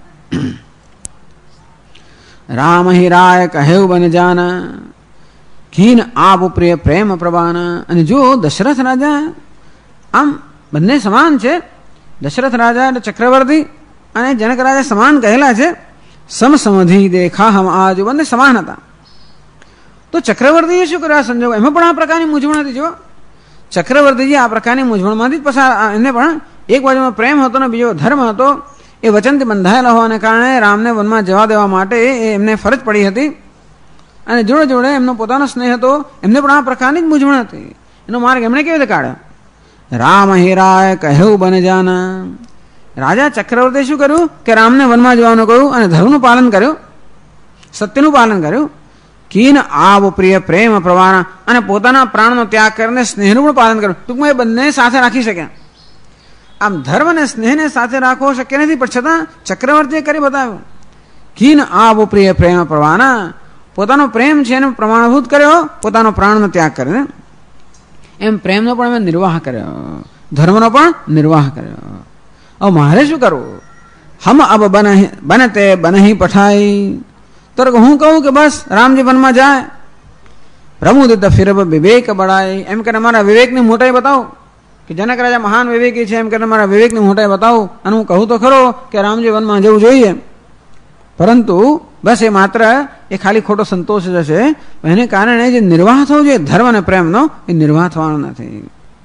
રામ હિ રાય કહેવ બન જાના કીન આપ પ્રિય પ્રેમ પ્રવાના. અને જો દશરથ રાજા આમ બંને સમાન છે. દશરથ રાજા એટલે ચક્રવર્તી અને જનક રાજા સમાન કહેલા છે. સમસમધિ દેખા હમ આજ, બંને સમાન હતા. તો ચક્રવર્તીએ શું કર્યા સંજોગ? એમાં પણ આ પ્રકારની મૂંઝવણ હતી. જો ચક્રવર્તીજી આ પ્રકારની મૂંઝવણમાંથી જ પસાર, એમને પણ એક બાજુમાં પ્રેમ હતો ને બીજો ધર્મ હતો. એ વચનથી બંધાયેલા હોવાને કારણે રામને વનમાં જવા દેવા માટે એમને ફરજ પડી હતી. અને જોડે જોડે એમનો પોતાનો સ્નેહ હતો, એમને પણ આ પ્રકારની જ મૂંઝવણ હતી. એનો માર્ગ એમણે કેવી રીતે કાઢ્યો? રામ હેરાય કહ્યું બને જાના. રાજા ચક્રવર્તીએ શું કર્યું કે રામને વનમાં જવાનું કહ્યું અને ધર્મનું પાલન કર્યું, સત્યનું પાલન કર્યું. કીન આવ પ્રિય પ્રેમ પ્રવાના, અને પોતાના પ્રાણનો ત્યાગ કરીને સ્નેહનું પણ પાલન કર્યું. ટૂંકમાં એ બંને સાથે રાખી શક્યા. આમ ધર્મ અને સ્નેહને સાથે રાખવો શક્ય નથી, પણ છતાં ચક્રવર્તીએ કરી બતાવ્યું. કીન આવ પ્રિય પ્રેમ પ્રવાના, પોતાનો પ્રેમ છે એને પ્રમાણભૂત કર્યો, પોતાનો પ્રાણનો ત્યાગ કરીને. એમ પ્રેમનો પણ એમ નિર્વાહ કર્યો, ધર્મનો પણ નિર્વાહ કર્યો. હવે મારે શું કરવું? હમ અબ બનતે બનહી પઠાઈ. તો હું કહું કે બસ રામજી વનમાં જાય. પ્રમુદિત ફિરબ વિવેક બળાય. એમ કરીને મારા વિવેકની મોટાઈ બતાવું કે જનક રાજા મહાન વિવેકી છે, એમ કરીને મારા વિવેકની મોટાઈ બતાવું. અને હું કહું તો ખરો કે રામજી વનમાં જવું જોઈએ, પરંતુ બસ એ માત્ર એ ખાલી ખોટો સંતોષ જ હશે. એને કારણે જે નિર્વાહ થવો જોઈએ ધર્મ અને પ્રેમનો, એ નિર્વાહ થવાનો નથી.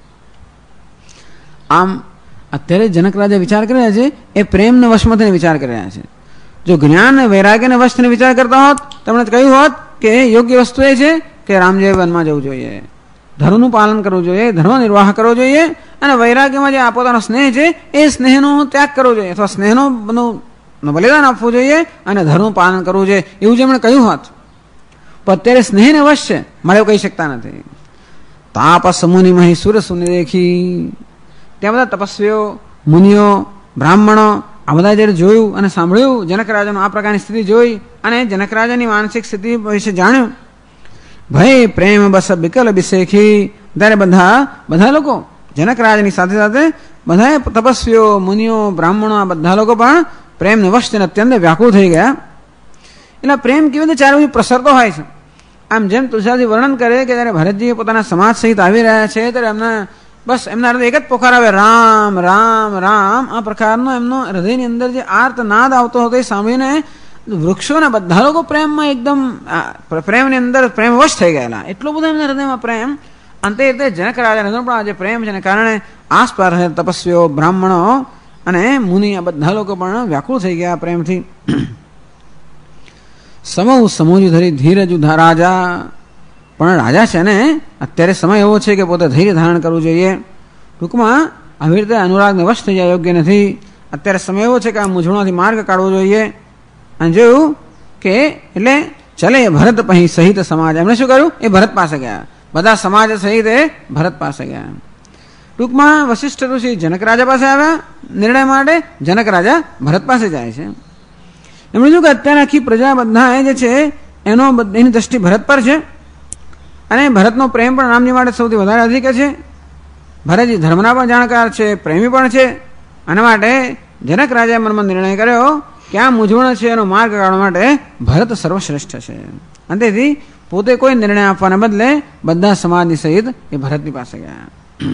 આમ અત્યારે જનક રાજા વિચાર કરી રહ્યા છે, એ પ્રેમના વશમાં વિચાર કરી રહ્યા છે. જો જ્ઞાન અને વૈરાગ્યના વશથી વિચાર કરતા હોત, તેમણે કહ્યું હોત કે યોગ્ય વસ્તુ એ છે કે રામજી વનમાં જવું જોઈએ, ધર્મનું પાલન કરવું જોઈએ, ધર્મ નિર્વાહ કરવો જોઈએ, અને વૈરાગ્યમાં જે પોતાનો સ્નેહ છે એ સ્નેહનો ત્યાગ કરવો જોઈએ, અથવા સ્નેહનો બલિદાન આપવું જોઈએ અને ધર્મનું પાલન કરવું જોઈએ, એવું જેમણે કહ્યું હોત. પણ અત્યારે સ્નેહને વશ છે, મારે એવું કહી શકતા નથી. તાપસ મુનિ મહી સુર સુનિ દેખી. ત્યાં બધા તપસ્વીઓ, મુનિઓ, બ્રાહ્મણો આ બધા જ્યારે જોયું અને સાંભળ્યું જનક રાજાનું આ પ્રકારની સ્થિતિ જોઈ અને જનક રાજાની માનસિક સ્થિતિ વિશે જાણ્યું. ભય પ્રેમ બસ બિકલ બિશેખી. ત્યારે બધા લોકો જનક રાજાની સાથે સાથે બધા તપસ્વીઓ, મુનિઓ, બ્રાહ્મણો આ બધા લોકો પણ પ્રેમને વશ તેને અત્યંત વ્યાકુળ થઈ ગયા. એટલે પ્રેમ કેવી રીતે ચારે બાજુ પ્રસરતો હોય છે. આમ જેમ તુલસીદાસજી વર્ણન કરે કે જ્યારે ભરતજી પોતાના સમાજ સહિત આવી રહ્યા છે, ત્યારે એમના હૃદય એક જ પોકાર આવે, રામ રામ રામ. આ પ્રકારનો એમનો હૃદયની અંદર જે આર્ત નાદ આવતો હતો એ સાંભળીને વૃક્ષોના બધા લોકો પ્રેમમાં એકદમ પ્રેમની અંદર પ્રેમવશ થઈ ગયેલા. એટલો બધો એમના હૃદયમાં પ્રેમ. અંતે જનક રાજાને પણ આ જે પ્રેમ છે એને કારણે આસપાસ રહેલા તપસ્વીઓ, બ્રાહ્મણો અને મુનિ આ બધા લોકો પણ વ્યાકુળ થઈ ગયા પ્રેમથી. સમૂહ સમૂહ ધરી ધીરજ રાજા. પણ રાજા છે ને અત્યારે સમય એવો છે કે પોતે ધૈર્ય ધારણ કરવું જોઈએ. ટૂંકમાં આવી રીતે અનુરાગને વશ થઈ જાય યોગ્ય નથી. અત્યારે સમય એવો છે કે આ મૂંઝવણોથી માર્ગ કાઢવો જોઈએ. અને જોયું કે એટલે ચલે ભરત પછી સહિત સમાજ, એમણે શું કર્યું? એ ભરત પાસે ગયા. બધા સમાજ સહિત એ ભરત પાસે ગયા. ટૂંકમાં વશિષ્ઠ ઋષિ જનક રાજા પાસે આવ્યા નિર્ણય માટે, જનક રાજા ભરત પાસે જાય છે. એમણે જોયું કે અત્યારે આખી પ્રજા બધા જે છે એની દ્રષ્ટિ ભરત પર છે અને ભરતનો પ્રેમ પણ રામજી માટે સૌથી વધારે અધિક છે. ભરતજી ધર્મના પણ જાણકાર છે, પ્રેમી પણ છે. આના માટે જનક રાજાએ મનમાં નિર્ણય કર્યો કે આ મૂંઝવણ છે એનો માર્ગ કાઢવા માટે ભરત સર્વશ્રેષ્ઠ છે. અને તેથી પોતે કોઈ નિર્ણય આપવાના બદલે બધા સમાજની સહિત એ ભરતની પાસે ગયા.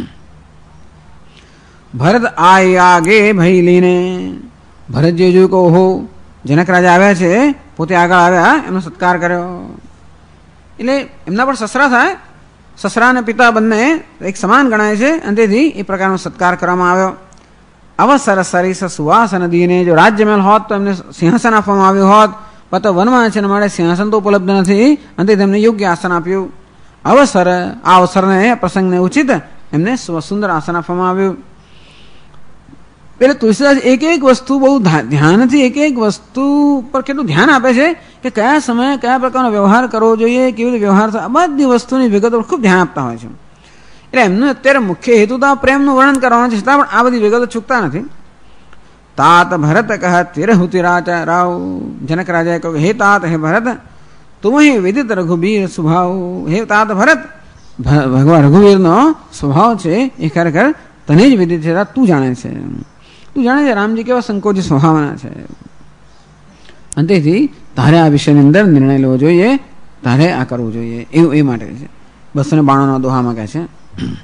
ભરત આગે ભઈ લઈને, ભરતજી જોયું કે ઓહો જનક રાજા આવ્યા છે, પોતે આગળ આવ્યા, એમનો સત્કાર કર્યો. એટલે એમના પણ સસરા થાય, સસરા અને પિતા બંને એક સમાન ગણાય છે અને તેથી એ પ્રકારનો સત્કાર કરવામાં આવ્યો. અવસર સરીસ સુવાસન દીને, જો રાજ્યમહેલ હોત તો એમને સિંહાસન આપવામાં આવ્યું હોત, પણ તો વનમાં છે માટે સિંહાસન તો ઉપલબ્ધ નથી અને તેમને યોગ્ય આસન આપ્યું. અવસર, આ અવસરને પ્રસંગને ઉચિત એમને સુંદર આસન આપવામાં આવ્યું. એટલે તુલસીદાસ એક એક વસ્તુ બહુ ધ્યાનથી એક એક વસ્તુ પર કેટલું ધ્યાન આપે છે કે કયા સમયે કયા પ્રકારનો વ્યવહાર કરવો જોઈએ, કેવી રીતે વ્યવહાર થાય, આ બધી વસ્તુની વિગતો ખૂબ ધ્યાન આપતા હોય છે. એટલે એમનું અત્યારે મુખ્ય હેતુ તો પ્રેમનું વર્ણન કરવાનું છે, છતાં પણ આ બધી વિગતો ચૂકતા નથી. તાત ભરત કહ તિરહુતિ રાવ, જનક રાજાએ કહ્યું હે તાત, હે ભરત, તુમ વિદિત રઘુબીર સ્વભાવ. હે તાત ભરત, ભગવાન રઘુવીરનો સ્વભાવ છે એ ખરેખર તને જ વિદિત છે, તું જાણે છે. તું જાણે છે રામજી કેવા સંકોચી સ્વભાવના છે. અને તેથી તારે આ વિષયની અંદર નિર્ણય લેવો જોઈએ, તારે આ કરવું જોઈએ, એવું એ માટે છે. 292 દોહામાં કહે છે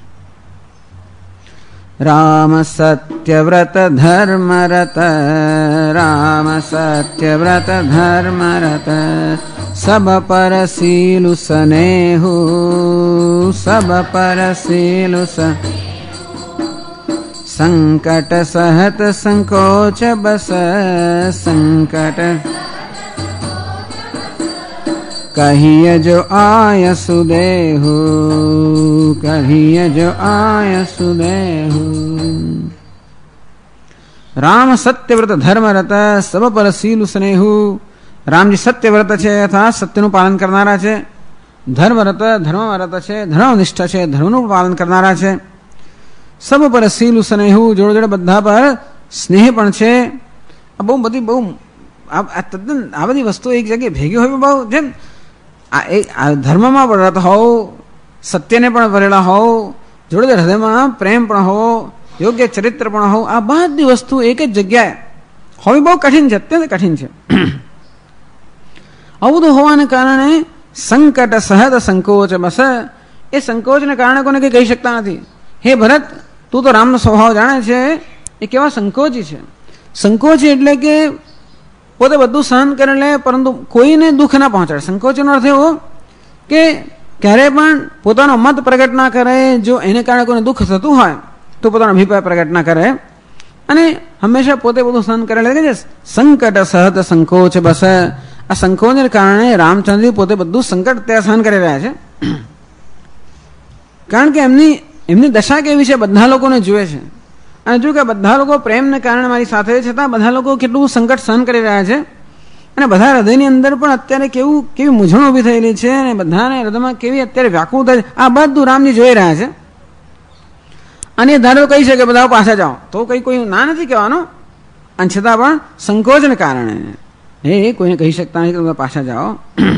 રામ સત્યવ્રત ધર્મરત, રામ સત્યવ્રત ધર્મરત, સબ પર સીલુ સનેહુ, સબ પર સીલુ સંકટ સહત સંકોચ બસ, સંકટ કહીય જો આય સુદેહુ, કહીય જો આય સુદેહુ. રામ સત્યવ્રત ધર્મરત, સબ પર સીલુ સ્નેહુ. રામજી સત્યવ્રત છે અર્થાત સત્યનું પાલન કરનારા છે. ધર્મરત, ધર્મરત છે, ધર્મનિષ્ઠ છે, ધર્મનું પાલન કરનારા છે. સબ પર સીલુ સ્નેહુ, જોડે જોડે બધા પર સ્નેહ પણ છે. બહુ બધી તદ્દન આ બધી વસ્તુ એક જગ્યાએ ભેગી હોય બહુ જેમ ધર્મમાં પણ રત હોવ, સત્યને પણ વરેલા હોવ, જોડે હૃદયમાં પ્રેમ પણ હોવો, યોગ્ય ચરિત્ર પણ હોવ, આ બધી વસ્તુ એક જ જગ્યાએ હોવી બહુ કઠિન છે, અત્યંત કઠિન છે. આવું તો હોવાને કારણે સંકટ સહદ સંકોચ બસ, એ સંકોચને કારણે કોને કંઈ કહી શકતા નથી. હે ભરત, તું તો રામનો સ્વભાવ જાણે છે, એ કેવા સંકોચી છે. સંકોચી એટલે કે પોતે બધું સહન કરી લે પરંતુ કોઈને દુઃખ ના પહોંચાડે. સંકોચનો અર્થ એવો કે ક્યારેય પણ પોતાનો મત પ્રગટ ના કરે, જો એને કારણે કોઈને દુઃખ થતું હોય તો પોતાનો અભિપ્રાય પ્રગટ ના કરે અને હંમેશા પોતે બધું સહન કરે લે છે. સંકટ સહત સંકોચ બસ, આ સંકોચને કારણે રામચંદ્ર પોતે બધું સંકટ ત્યાં સહન કરી રહ્યા છે. કારણ કે એમની દશા કેવી છે બધા લોકોને જુએ છે અને જો કે બધા લોકો પ્રેમને કારણે મારી સાથે છતાં બધા લોકો કેટલું સંકટ સહન કરી રહ્યા છે અને બધા હૃદયની અંદર પણ અત્યારે કેવી મૂંઝવણ ઊભી થયેલી છે અને બધાને હૃદયમાં કેવી અત્યારે વ્યાકુળતા છે, આ બધું રામજી જોઈ રહ્યા છે. અને ધારો કહી શકે બધા પાછા જાઓ તો કોઈ ના નથી કહેવાનો, અને છતાં પણ સંકોચને કારણે એ કોઈને કહી શકતા નથી કે બધા પાછા જાઓ.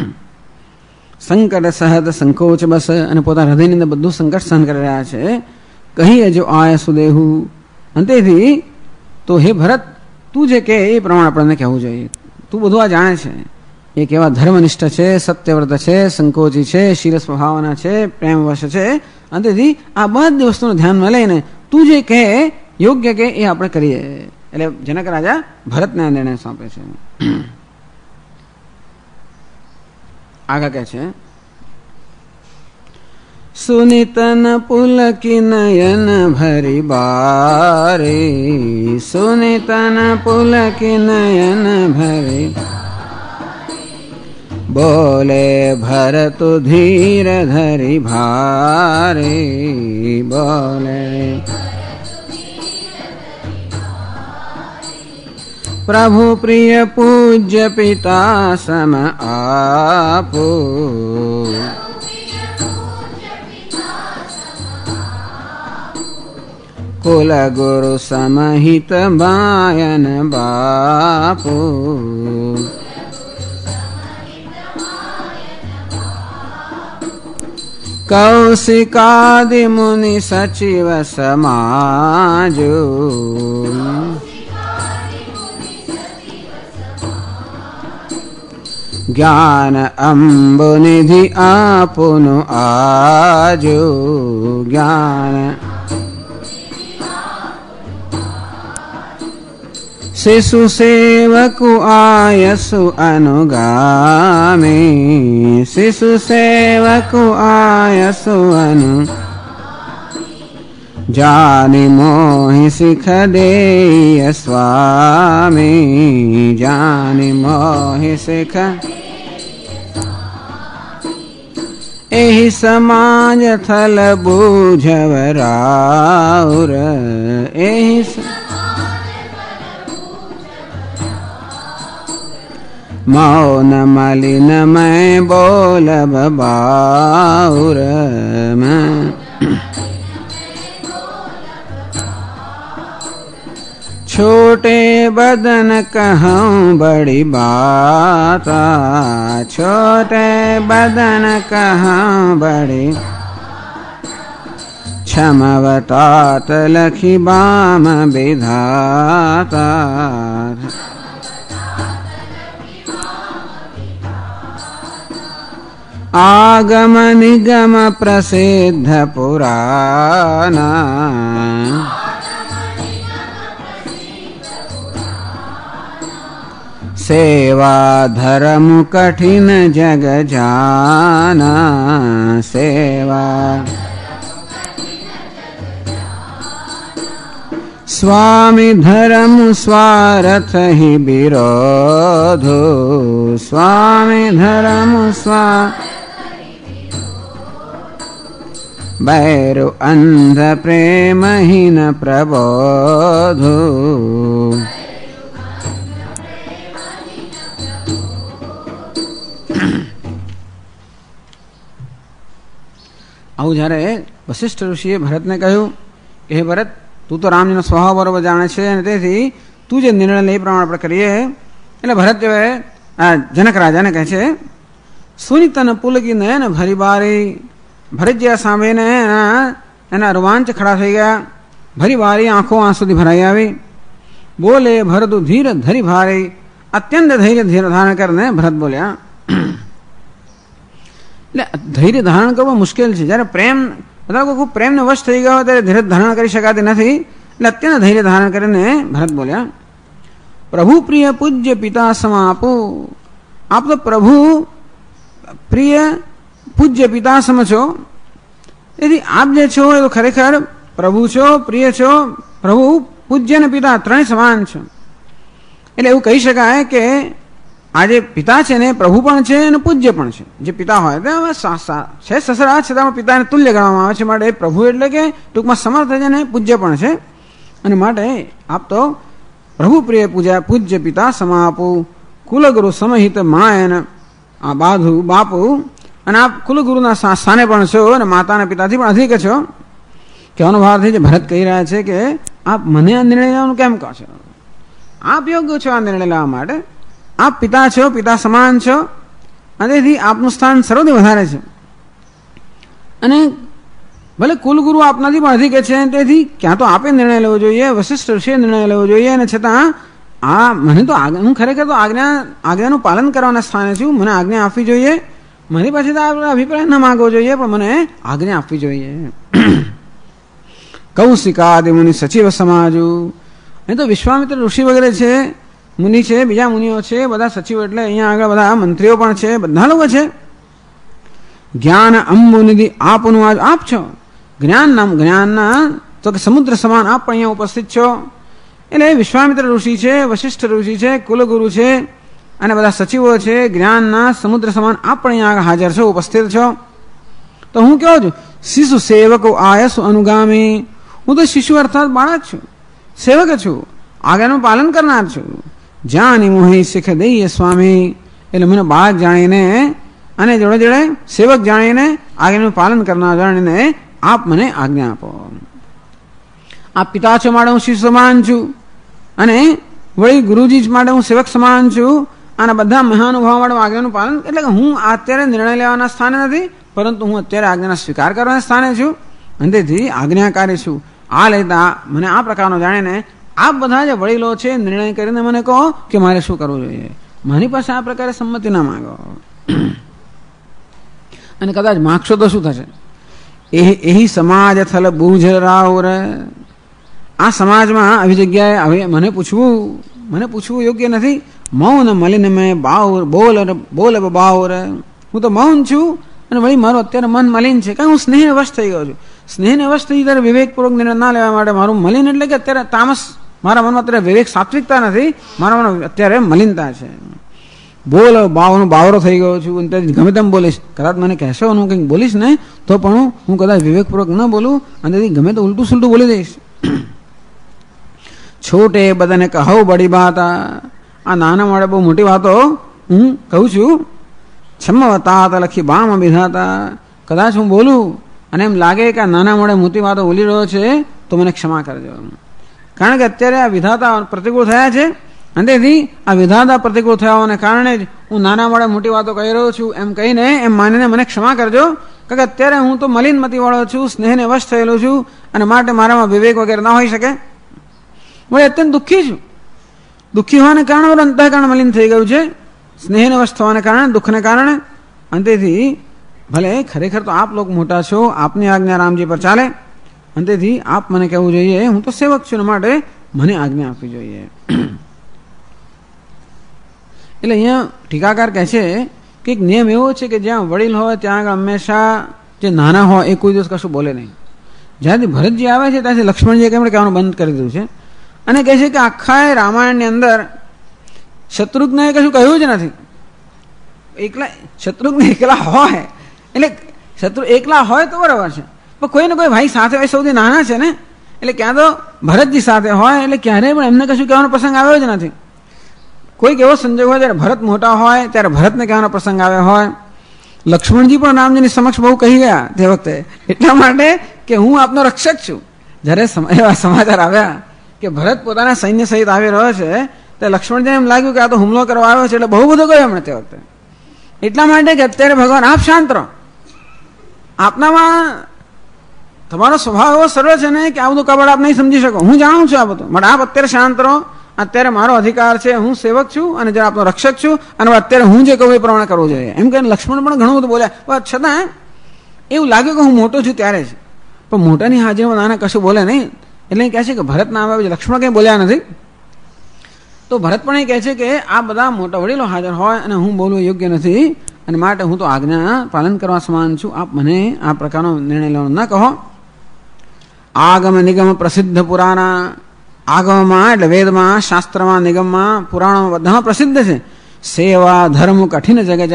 સંકટ સહદ સંકોચ બસ, અને પોતાના હૃદયની અંદર બધું સંકટ સહન કરી રહ્યા છે. કહીએ જો આય સુદેહુ, અંતેથી તો હે ભરત, તું જે કહે એ પ્રમાણે આપણને કહેવું જોઈએ. તું બધું આ જાણે છે, એ કેવા ધર્મનિષ્ઠ છે, સત્યવ્રત છે, સંકોચી છે, શીલ સ્વભાવના છે, પ્રેમવશ છે. અંતેથી આ બધી વસ્તુનું ધ્યાનમાં લઈને તું જે કહે યોગ્ય કહે એ આપણે કરીએ. એટલે જનક રાજા ભરતને આ નિર્ણય સોંપે છે. આગળ કહે છે સુનિતન પુલકી નયન ભરી બારે, સુનિતન પુલકી નયન ભરી बोले भरत धीर धरि भारे, बोले प्रभु प्रिय पूज्य पिता सम आपो, कुल गुरु समहित बायन बापू, कौशिकादि मुनि सचिव समाजो, ज्ञान अम्बु निधि आपुनु आजो, ज्ञान शिशु सेवकु आयसु अनुगामी, शिशु सेवकु आयसु अनु, जानि मोहि सिख देय स्वामी, जानि मोहि सिख एहि समाज थल बूझव राउर, एहि मौन मलिन मैं बोलब बाउर, मैं छोटे बदन कहूँ बड़ी बाता, छोटे बदन कहूँ बड़ी, क्षमवतात लखी बाम विधाता, आगम निगम प्रसिद्ध पुराना, सेवा धर्म कठिन जग जाना, सेवा स्वामी धर्म स्वार्थ ही विरोधो, स्वामी धर्म बैरु अंध प्रेमहीन प्रबोधो, આવું જ્યારે વશિષ્ઠ ઋષિએ ભરતને કહ્યું કે હે ભરત, તું તો રામજીનો સ્વભાવ બરોબર જાણે છે અને તેથી તું જે નિર્ણય લે એ પ્રમાણે આપણે કરીએ. એટલે ભરત જો આ જનક રાજાને કહે છે, સુની તને પુલકીને ને ભરી બારી. ભરતજી સાંભળીને એના રોમાંચ ખડા થઈ ગયા. ભરી બારી આંખો આંસુથી ભરાઈ આવી. બોલે ભરત ધીર ધરી ભારી. અત્યંત ધૈર્ય ધારણ કરીને ભરત બોલ્યા. એટલે ધૈર્ય ધારણ કરવું મુશ્કેલ છે. જ્યારે પ્રેમ બધા લોકો ખૂબ પ્રેમને વશ થઈ ગયો ત્યારે ધીરજ ધારણ કરી શકાતી નથી. એટલે અત્યંત ધૈર્ય ધારણ કરીને ભરત બોલ્યા, પ્રભુ પ્રિય પૂજ્ય પિતા સમાપો. આપ તો પ્રભુ પ્રિય પૂજ્ય પિતા સમ છો. તેથી આપ જે છો એ તો ખરેખર પ્રભુ છો, પ્રિય છો. પ્રભુ પૂજ્ય અને પિતા ત્રણેય સમાન છો. એટલે એવું કહી શકાય કે આ જે પિતા છે ને પ્રભુ પણ છે અને પૂજ્ય પણ છે. જે પિતા હોય તે છે સસરા છતાં પિતાને તુલ્ય ગણવામાં આવે છે. માટે પ્રભુ એટલે કે ટૂંકમાં સમર્થ છે ને પૂજ્ય પણ છે. અને માટે આપ તો પ્રભુ પ્રિય પૂજ્ય પિતા સમાપુ. કુલગુરુ સમહિત માયન આ બાધુ બાપુ. અને આપ કુલગુરુના સ્થાને પણ છો અને માતાના પિતાથી પણ અધિક છો. કહેવાનો ભાવ છે જે ભરત કહી રહ્યા છે કે આપ મને આ નિર્ણય લેવાનું કેમ કહો છો? આપ યોગ્ય છો આ નિર્ણય લેવા માટે. આપ પિતા છો, પિતા સમાન છો. અને તેથી આપનું સ્થાન સર્વથી વધારે છે. અને ભલે કુલગુરુ આપનાથી પણ અધિક છે. તેથી ક્યાં તો આપે નિર્ણય લેવો જોઈએ, વશિષ્ઠ ઋષિએ નિર્ણય લેવો જોઈએ. અને છતાં આ મને તો હું ખરેખર તો આજ્ઞાનું પાલન કરવાના સ્થાને છું. મને આજ્ઞા આપવી જોઈએ. મારી પાસે તો અભિપ્રાય ન માંગવો જોઈએ, પણ મને આજ્ઞા આપવી જોઈએ. કૌશિકાદિ મુનિ સચિવ સમાજુ. અહીં તો વિશ્વામિત્ર ઋષિ વગેરે છે, મુનિ છે, બીજા મુનિઓ છે, બધા સચિવ એટલે અહીંયા આગળ બધા મંત્રીઓ પણ છે, બધા લોકો છે. જ્ઞાન અંબુ નિધિ આપનું આજ આપ છો. જ્ઞાનના તો કે સમુદ્ર સમાન આપ પણ અહીંયા ઉપસ્થિત છો. એટલે વિશ્વામિત્ર ઋષિ છે, વશિષ્ઠ ઋષિ છે, કુલગુરુ છે, અને બધા સચિવો છે, જ્ઞાનના સમુદ્ર સમાન આપ પણ અહીંયા હાજર છો, ઉપસ્થિત છો. તો હું કહું છું શિશુ સેવકો આયસુ અનુગામી. હું તો શિશુ અર્થાત બાળક છું, સેવક છું, આજ્ઞાનું પાલન કરનાર છું. જાની મોહી શીખ દઈએ સ્વામી. એટલે મને બાળક જાણીને અને જોડે જોડે સેવક જાણીને આજ્ઞાનું પાલન કરનાર જાણીને આપ મને આજ્ઞા આપો. આપ પિતા છો માટે હું શિશુ સમાન છું, અને વળી ગુરુજી માટે હું સેવક સમાન છું, અને બધા મહાનુભાવો માટે આજ્ઞાનું પાલન. એટલે કે હું અત્યારે નિર્ણય લેવાના સ્થાને નથી, પરંતુ હું અત્યારે આજ્ઞાનો સ્વીકાર કરવાના સ્થાને છું, અને તેથી આજ્ઞાકારી છું. આ લેતા મને આ પ્રકારનો જાણીને આપ બધા જે વડીલો છે નિર્ણય કરીને મને કહો કે મારે શું કરવું જોઈએ. મારી પાસે આ પ્રકારે સંમતિ ના માંગો. અને કદાચ માગશો તો શું થશે? એ સમાજ થલ બૂઝ રાવ રે. આ સમાજમાં આવી જગ્યાએ હવે મને પૂછવું યોગ્ય નથી. મૌન મલિન મેં બોલ બાવ રે. હું તો મૌન છું, અને વળી મારું અત્યારે મન મલિન છે, કારણ હું સ્નેહ વશ થઈ ગયો છું. સ્નેહને વશ થઈ ત્યારે વિવેકપૂર્વક નિર્ણય ના લેવા માટે મારું મલિન એટલે કે અત્યારે તામસ, મારા મનમાં અત્યારે વિવેક સાત્વિકતા નથી, મારા મનમાં અત્યારે મલિનતા છે. બોલ બાવનો બાવરો થઈ ગયો છું, અને ગમે તેમ બોલીશ. કદાચ મને કહેશો હું કંઈક બોલીશ ને તો પણ હું કદાચ વિવેકપૂર્વક ન બોલું, અને તેથી ગમે તો ઉલટું સુલટું બોલી દઈશ. છોટે બધાને કહો બડી વાત. આ નાના મોડે બહુ મોટી વાતો હું કહું છું. છમ્મવતા લખી બામ વિધાતા. કદાચ હું બોલું અને એમ લાગે કે આ નાના મોડે મોટી વાતો બોલી રહ્યો છે તો મને ક્ષમા કરજો. કારણ કે અત્યારે આ વિધાતા પ્રતિકૂળ થયા છે, અને તેથી આ વિધાતા પ્રતિકૂળ થયાને કારણે જ હું નાના મોડે મોટી વાતો કહી રહ્યો છું એમ કહીને એમ માનીને મને ક્ષમા કરજો. કારણ કે અત્યારે હું તો મલિનમતી વાળો છું, સ્નેહને વશ થયેલો છું, અને માટે મારામાં વિવેક વગેરે ના હોઈ શકે. હું અત્યંત દુઃખી છું. દુઃખી હોવાને કારણે મારું અંતઃકરણ મલિન થઈ ગયું છે, સ્નેહને વશ થવાને કારણે, દુઃખને કારણે. અને તેથી ભલે ખરેખર તો આપ લોકો મોટા છો, આપની આજ્ઞા રામજી પર ચાલે, અને તેથી આપ મને કહેવું જોઈએ હું તો સેવક છું, માટે મને આજ્ઞા આપવી જોઈએ. એટલે અહીંયા ટીકાકાર કહે છે કે એક નિયમ એવો છે કે જ્યાં વડીલ હોય ત્યાં આગળ હંમેશા જે નાના હોય એ કોઈ દિવસ કશું બોલે નહીં. જ્યાંથી ભરતજી આવે છે ત્યાંથી લક્ષ્મણજીએ કેમ કહેવાનું બંધ કરી દીધું છે, અને કહે છે કે આખા રામાયણની અંદર શત્રુઘ્નએ કશું કહ્યું જ નથી. શત્રુઘ્ન એકલા હોય એટલે શત્રુ એકલા હોય તો બરાબર છે, પણ કોઈ ને કોઈ ભાઈ સાથે હોય, સૌથી નાના છે ને, એટલે ક્યાં તો ભરતજી સાથે હોય, એટલે ક્યારેય પણ એમને કશું કહેવાનો પ્રસંગ આવ્યો જ નથી. કોઈક એવો સંજોગ હોય જ્યારે ભરત મોટા હોય ત્યારે ભરતને કહેવાનો પ્રસંગ આવ્યો હોય. લક્ષ્મણજી પણ રામજીની સમક્ષ બહુ કહી ગયા તે વખતે, એટલા માટે કે હું આપનો રક્ષક છું. જ્યારે એવા સમાચાર આવ્યા કે ભરત પોતાના સૈન્ય સહિત આવી રહ્યો છે, તો લક્ષ્મણજીને એમ લાગ્યું કે આ તો હુમલો કરવા આવ્યો છે, એટલે બહુ બધું કહ્યું એમણે તે વખતે. એટલા માટે કે અત્યારે ભગવાન આપ શાંત રહો, આપનામાં તમારો સ્વભાવ એવો સરળ છે ને કે આ બધું કબડ આપ નહીં સમજી શકો. હું જાણું છું આ બધું, માટે આપ અત્યારે શાંત રહો. અત્યારે મારો અધિકાર છે, હું સેવક છું અને જરા આપનો રક્ષક છું, અને અત્યારે હું જે કહું એ પ્રમાણે કરવું જોઈએ. એમ કહીને લક્ષ્મણ પણ ઘણું બધું બોલ્યા, પણ છતાં એવું લાગ્યું કે હું મોટો છું ત્યારે જ. પણ મોટાની હાજરીમાં નાના કશું બોલે નહીં. એટલે કહે છે કે ભરત નામ આવે છે, લક્ષ્મણ કંઈ બોલ્યા નથી. તો ભરત પણ એ કહે છે કે આ બધા મોટા વડીલો હાજર હોય અને હું બોલવું યોગ્ય નથી, અને માટે હું તો આજ્ઞા પાલન કરવા સમાન છું. આપ મને આ પ્રકારનો નિર્ણય લેવાનો ન કહો. આગમ નિગમ પ્રસિદ્ધ પુરાણા. આગમમાં એટલે વેદમાં, શાસ્ત્રમાં, નિગમમાં, પુરાણોમાં બધામાં પ્રસિદ્ધ છે. સેવા ધર્મ કઠિન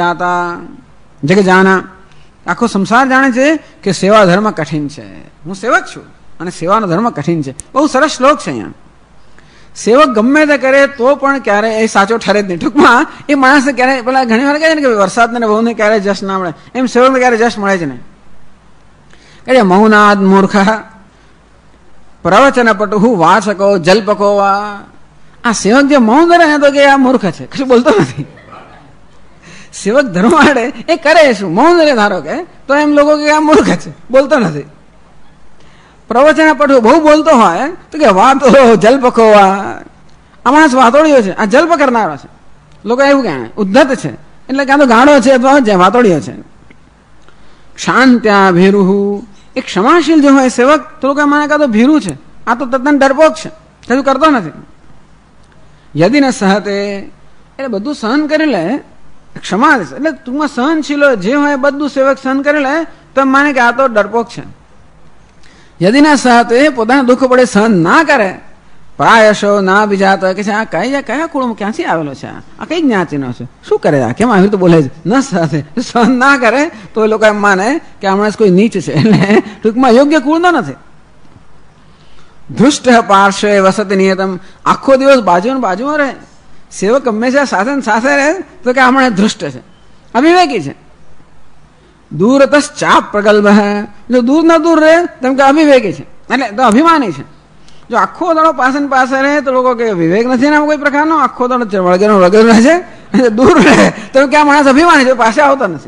જગ જાના. આખો સંસાર જાણે છે કે સેવા ધર્મ કઠિન છે. હું સેવક છું અને સેવાનો ધર્મ કઠિન છે. બહુ સરસ શ્લોક છે અહીંયા. સેવક ગમે તે કરે તો પણ ક્યારે એ સાચો ઠરે જ નહીં. ટૂંકમાં એ માણસને ક્યારે પેલા ઘણી વાર કહે છે ને કે વરસાદને બહુને ક્યારે જશ ના મળે, એમ સેવકને ક્યારે જશ મળે જ નહીં. એટલે મૌનાદ મૂર્ખ પ્રવચન પટુ વાચકો જલ્પકો. આ સેવક જે મૌન રહે તો કે આ મૂર્ખ છે, કશું બોલતો નથી. સેવક ધર્મ આડે એ કરે શું? મૌન રહે ધારો કે, તો એમ લોકો કે આ મૂર્ખ છે, બોલતો નથી. પ્રવચન પટુ બહુ બોલતો હોય તો કે વાતો જલ્પકો. આ માણસ વાતોડિયો છે, આ જલ્પ કરનારો છે. લોકો એવું કહે ઉદ્ધત છે, એટલે ક્યાં તો ગાળો છે અથવા વાતોડિયો છે. શાંત્યા ભેરુહુ. એક ક્ષમાશીલ જો હોય સેવક તો લોકો માને કાં તો ભીરું છે, આ તો તદ્દન ડરપોક છે, કશું કરતો નથી. યદિ ન સહતે એટલે બધું સહન કરી લે. ક્ષમા એટલે ટૂંકમાં સહનશીલો જે હોય બધું સેવક સહન કરી લે તો એમ માને કે આ તો ડરપોક છે. યદિ ન સહતે પોતાના દુઃખ પડે સહન ના કરે પ્રાયશો ના બીજાતો કે છે આ કયા કુળમાં ક્યાંથી આવેલો છે, આ કઈ જ્ઞાતિનો છે, શું કરે આ, કેમ આવી રીતે બોલે છે, ન સાથે સહન ના કરે તો એ લોકો એમ માને કે હમણાં કોઈ નીચ છે, એટલે ટૂંકમાં યોગ્ય કુળનો નથી. ધૃષ્ટ પાર્શ્વે વસતિ નિયતમ, આખો દિવસ બાજુમાં રહે, સેવક હંમેશા સાથે સાથે રહે તો કે હમણાં ધૃષ્ટ છે, અવિવેકી છે. દૂરત ચાપ પ્રગલ્ભ, જો દૂર ના દૂર રહે તેમ કે અવિવેકી છે, એટલે તો અભિમાની છે. જો આખો દાડો પાસે રહે તો લોકો કે વિવેક નથી ને કોઈ પ્રકારનો, આખો દાડો વળગેરો રહે છે, દૂર રહે તો કે આ માણસ અભિમાની છે, પાસે આવતા નથી.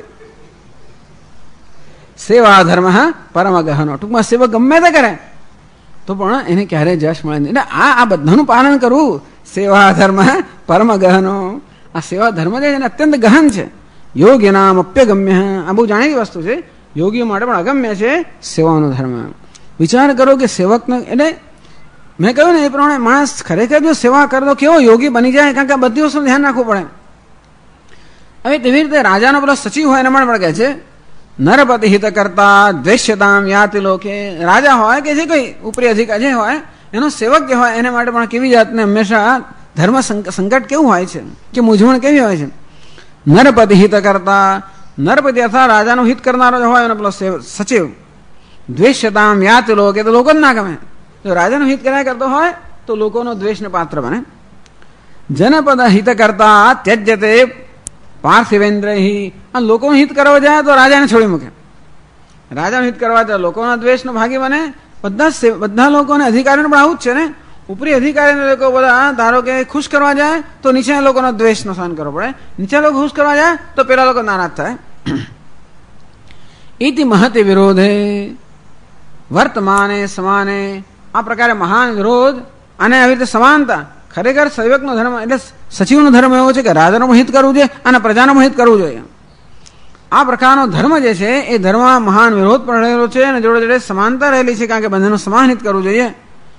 સેવા ધર્મ પરમ ગહનો, ટૂંકમાં સેવા ગમે તે કરે તો પણ એને ક્યારેય જશ મળે નહીં. એટલે આ બધાનું પાલન કરવું, સેવા ધર્મ પરમ ગહનો, આ સેવા ધર્મ છે એને અત્યંત ગહન છે. યોગ્ય નામ અપ્યગમ્ય, આ બહુ જાણીતી વસ્તુ છે, યોગીઓ માટે પણ અગમ્ય છે સેવાનો ધર્મ. વિચાર કરો કે સેવકને, એટલે મેં કહ્યું ને એ પ્રમાણે માણસ ખરેખર જો સેવા કરે તો કેવો યોગી બની જાય, કારણ કે આ બધી વસ્તુનું ધ્યાન રાખવું પડે. હવે તેવી રીતે રાજાનો પેલો સચિવ હોય એના માટે પણ કહે છે નરપતિ હિત કરતા દ્વેષ્યતામ યાતિ લોકે, રાજા હોય કે જે કોઈ ઉપરી અધિકારી જે હોય એનો સેવક જે હોય એને માટે પણ કેવી જાતને હંમેશા ધર્મ સંકટ કેવું હોય છે કે મૂંઝવણ કેવી હોય છે. નરપતિ હિત કરતા, નરપતિ અથવા રાજાનું હિત કરનારો જે હોય એનો પેલો સચિવ, દ્વેષ્યતામ યાતિ લોકે, તો લોકો જ ના ગમે. જો રાજાનું હિત કર્યા કરતો હોય તો લોકોનો દ્વેષને પાત્ર બને. જનપદ હિત કરતા ત્યજ્યતે પાર્થિવેન્દ્ર, આ લોકોનું હિત કરવા જાય તો રાજાને છોડી મૂકે, રાજાનું હિત કરવા જાય લોકોના દ્વેષનો ભાગી બને. બધા લોકોને અધિકારીને પણ આવું જ છે ને, ઉપરી અધિકારીને લોકો બધા ધારો કે ખુશ કરવા જાય તો નીચેના લોકોનો દ્વેષનો સહન કરવો પડે, નીચે લોકો ખુશ કરવા જાય તો પેલા લોકો નારાજ થાય. ઇતિ મહતે વિરોધે વર્તમાને સમાને, આ પ્રકારે મહાન વિરોધ અને આવી રીતે સમાનતા. ખરેખર સેવકનો ધર્મ એટલે સચિવનો ધર્મ એવો છે કે રાજાનું હિત કરવું જોઈએ અને પ્રજાનું હિત કરવું જોઈએ. આ પ્રકારનો ધર્મ જે છે એ ધર્મમાં મહાન વિરોધ પણ રહેલો છે અને જોડે જોડે સમાનતા રહેલી છે, કારણ કે બંનેનું સમાન હિત કરવું જોઈએ.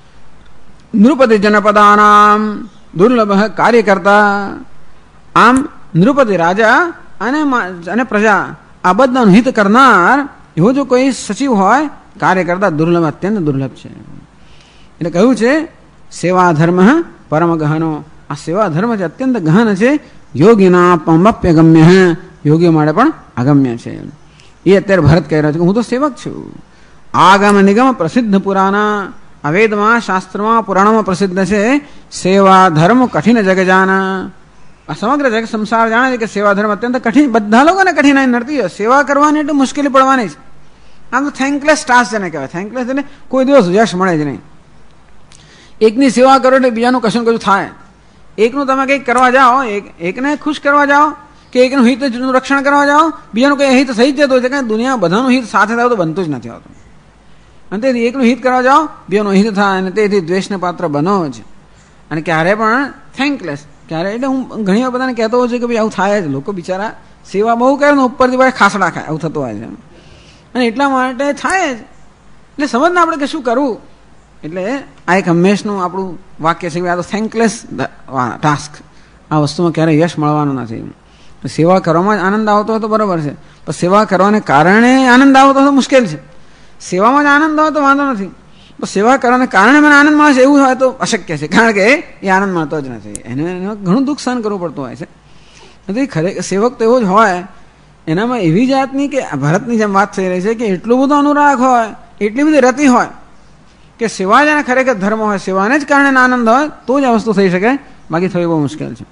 નૃપતિ જનપદાનામ દુર્લભ કાર્ય કરતા, આમ નૃપતિ રાજા અને પ્રજા આ બધાનું હિત કરનાર એવો જો કોઈ સચિવ હોય કાર્ય કરતા દુર્લભ, અત્યંત દુર્લભ છે. એટલે કહ્યું છે સેવા ધર્મ પરમ ગહનો, આ સેવા ધર્મ છે અત્યંત ગહન છે. યોગીના પમપ્યગમ્ય, યોગીઓ માટે પણ અગમ્ય છે. એ અત્યારે ભરત કહી રહ્યો છે કે હું તો સેવક છું. આગમ નિગમ પ્રસિદ્ધ પુરાણા, આ વેદમાં શાસ્ત્રમાં પુરાણોમાં પ્રસિદ્ધ છે સેવા ધર્મ કઠિન જગજાના. આ સમગ્ર જગ સંસાર જાણે છે કે સેવા ધર્મ અત્યંત કઠિન, બધા લોકોને કઠિનાઈ નડતી હોય. સેવા કરવાની એટલે મુશ્કેલી પડવાની છે. આમ તો થેન્કલેસ ટાસ્ક જેને કહેવાય, થેન્કલેસ એટલે કોઈ દિવસ યશ મળે જ નહીં. એકની સેવા કરો એટલે બીજાનું કશું કશું થાય. એકનું તમે કંઈક કરવા જાઓ, એકને ખુશ કરવા જાઓ કે એકનું હિતનું રક્ષણ કરવા જાઓ, બીજાનું કંઈ હિત થઈ જ જતું હોય છે, કારણ દુનિયા બધાનું હિત સાથે થાય તો બનતું જ નથી હોતું. અને તેથી એકનું હિત કરવા જાઓ, બીજાનું હિત થાય અને તેથી દ્વેષને પાત્ર બનો જ. અને ક્યારે પણ થેન્કલેસ, ક્યારે એટલે હું ઘણી વાર બધાને કહેતો હોઉં છું કે ભાઈ આવું થાય જ. લોકો બિચારા સેવા બહુ કરે ને ઉપરથી ભાઈ ખાસડા ખાય, આવું થતું હોય છે. અને એટલા માટે થાય જ. એટલે સમજને આપણે કે શું કરવું. એટલે આ એક હંમેશનું આપણું વાક્ય છે કે આ તો થેન્કલેસ ટાસ્ક, આ વસ્તુમાં ક્યારેય યશ મળવાનું નથી. સેવા કરવામાં જ આનંદ આવતો હોય તો બરાબર છે, પણ સેવા કરવાને કારણે આનંદ આવતો હોય તો મુશ્કેલ છે. સેવામાં જ આનંદ હોય તો વાંધો નથી, પણ સેવા કરવાને કારણે મને આનંદ મળે છે એવું હોય તો અશક્ય છે, કારણ કે એ આનંદ મળતો જ નથી. એને ઘણું દુઃખ સહન કરવું પડતું હોય છે. નથી ખરેખર સેવક તો એવો જ હોય, એનામાં એવી જાતની કે ભરતની જેમ વાત થઈ રહી છે કે એટલો બધો અનુરાગ હોય, એટલી બધી રતિ હોય કે સેવા જ ખરેખર ધર્મ હોય, સેવાને જ કારણે આનંદ હોય તો જ આ વસ્તુ થઈ શકે, બાકી થવી બહુ મુશ્કેલ છે.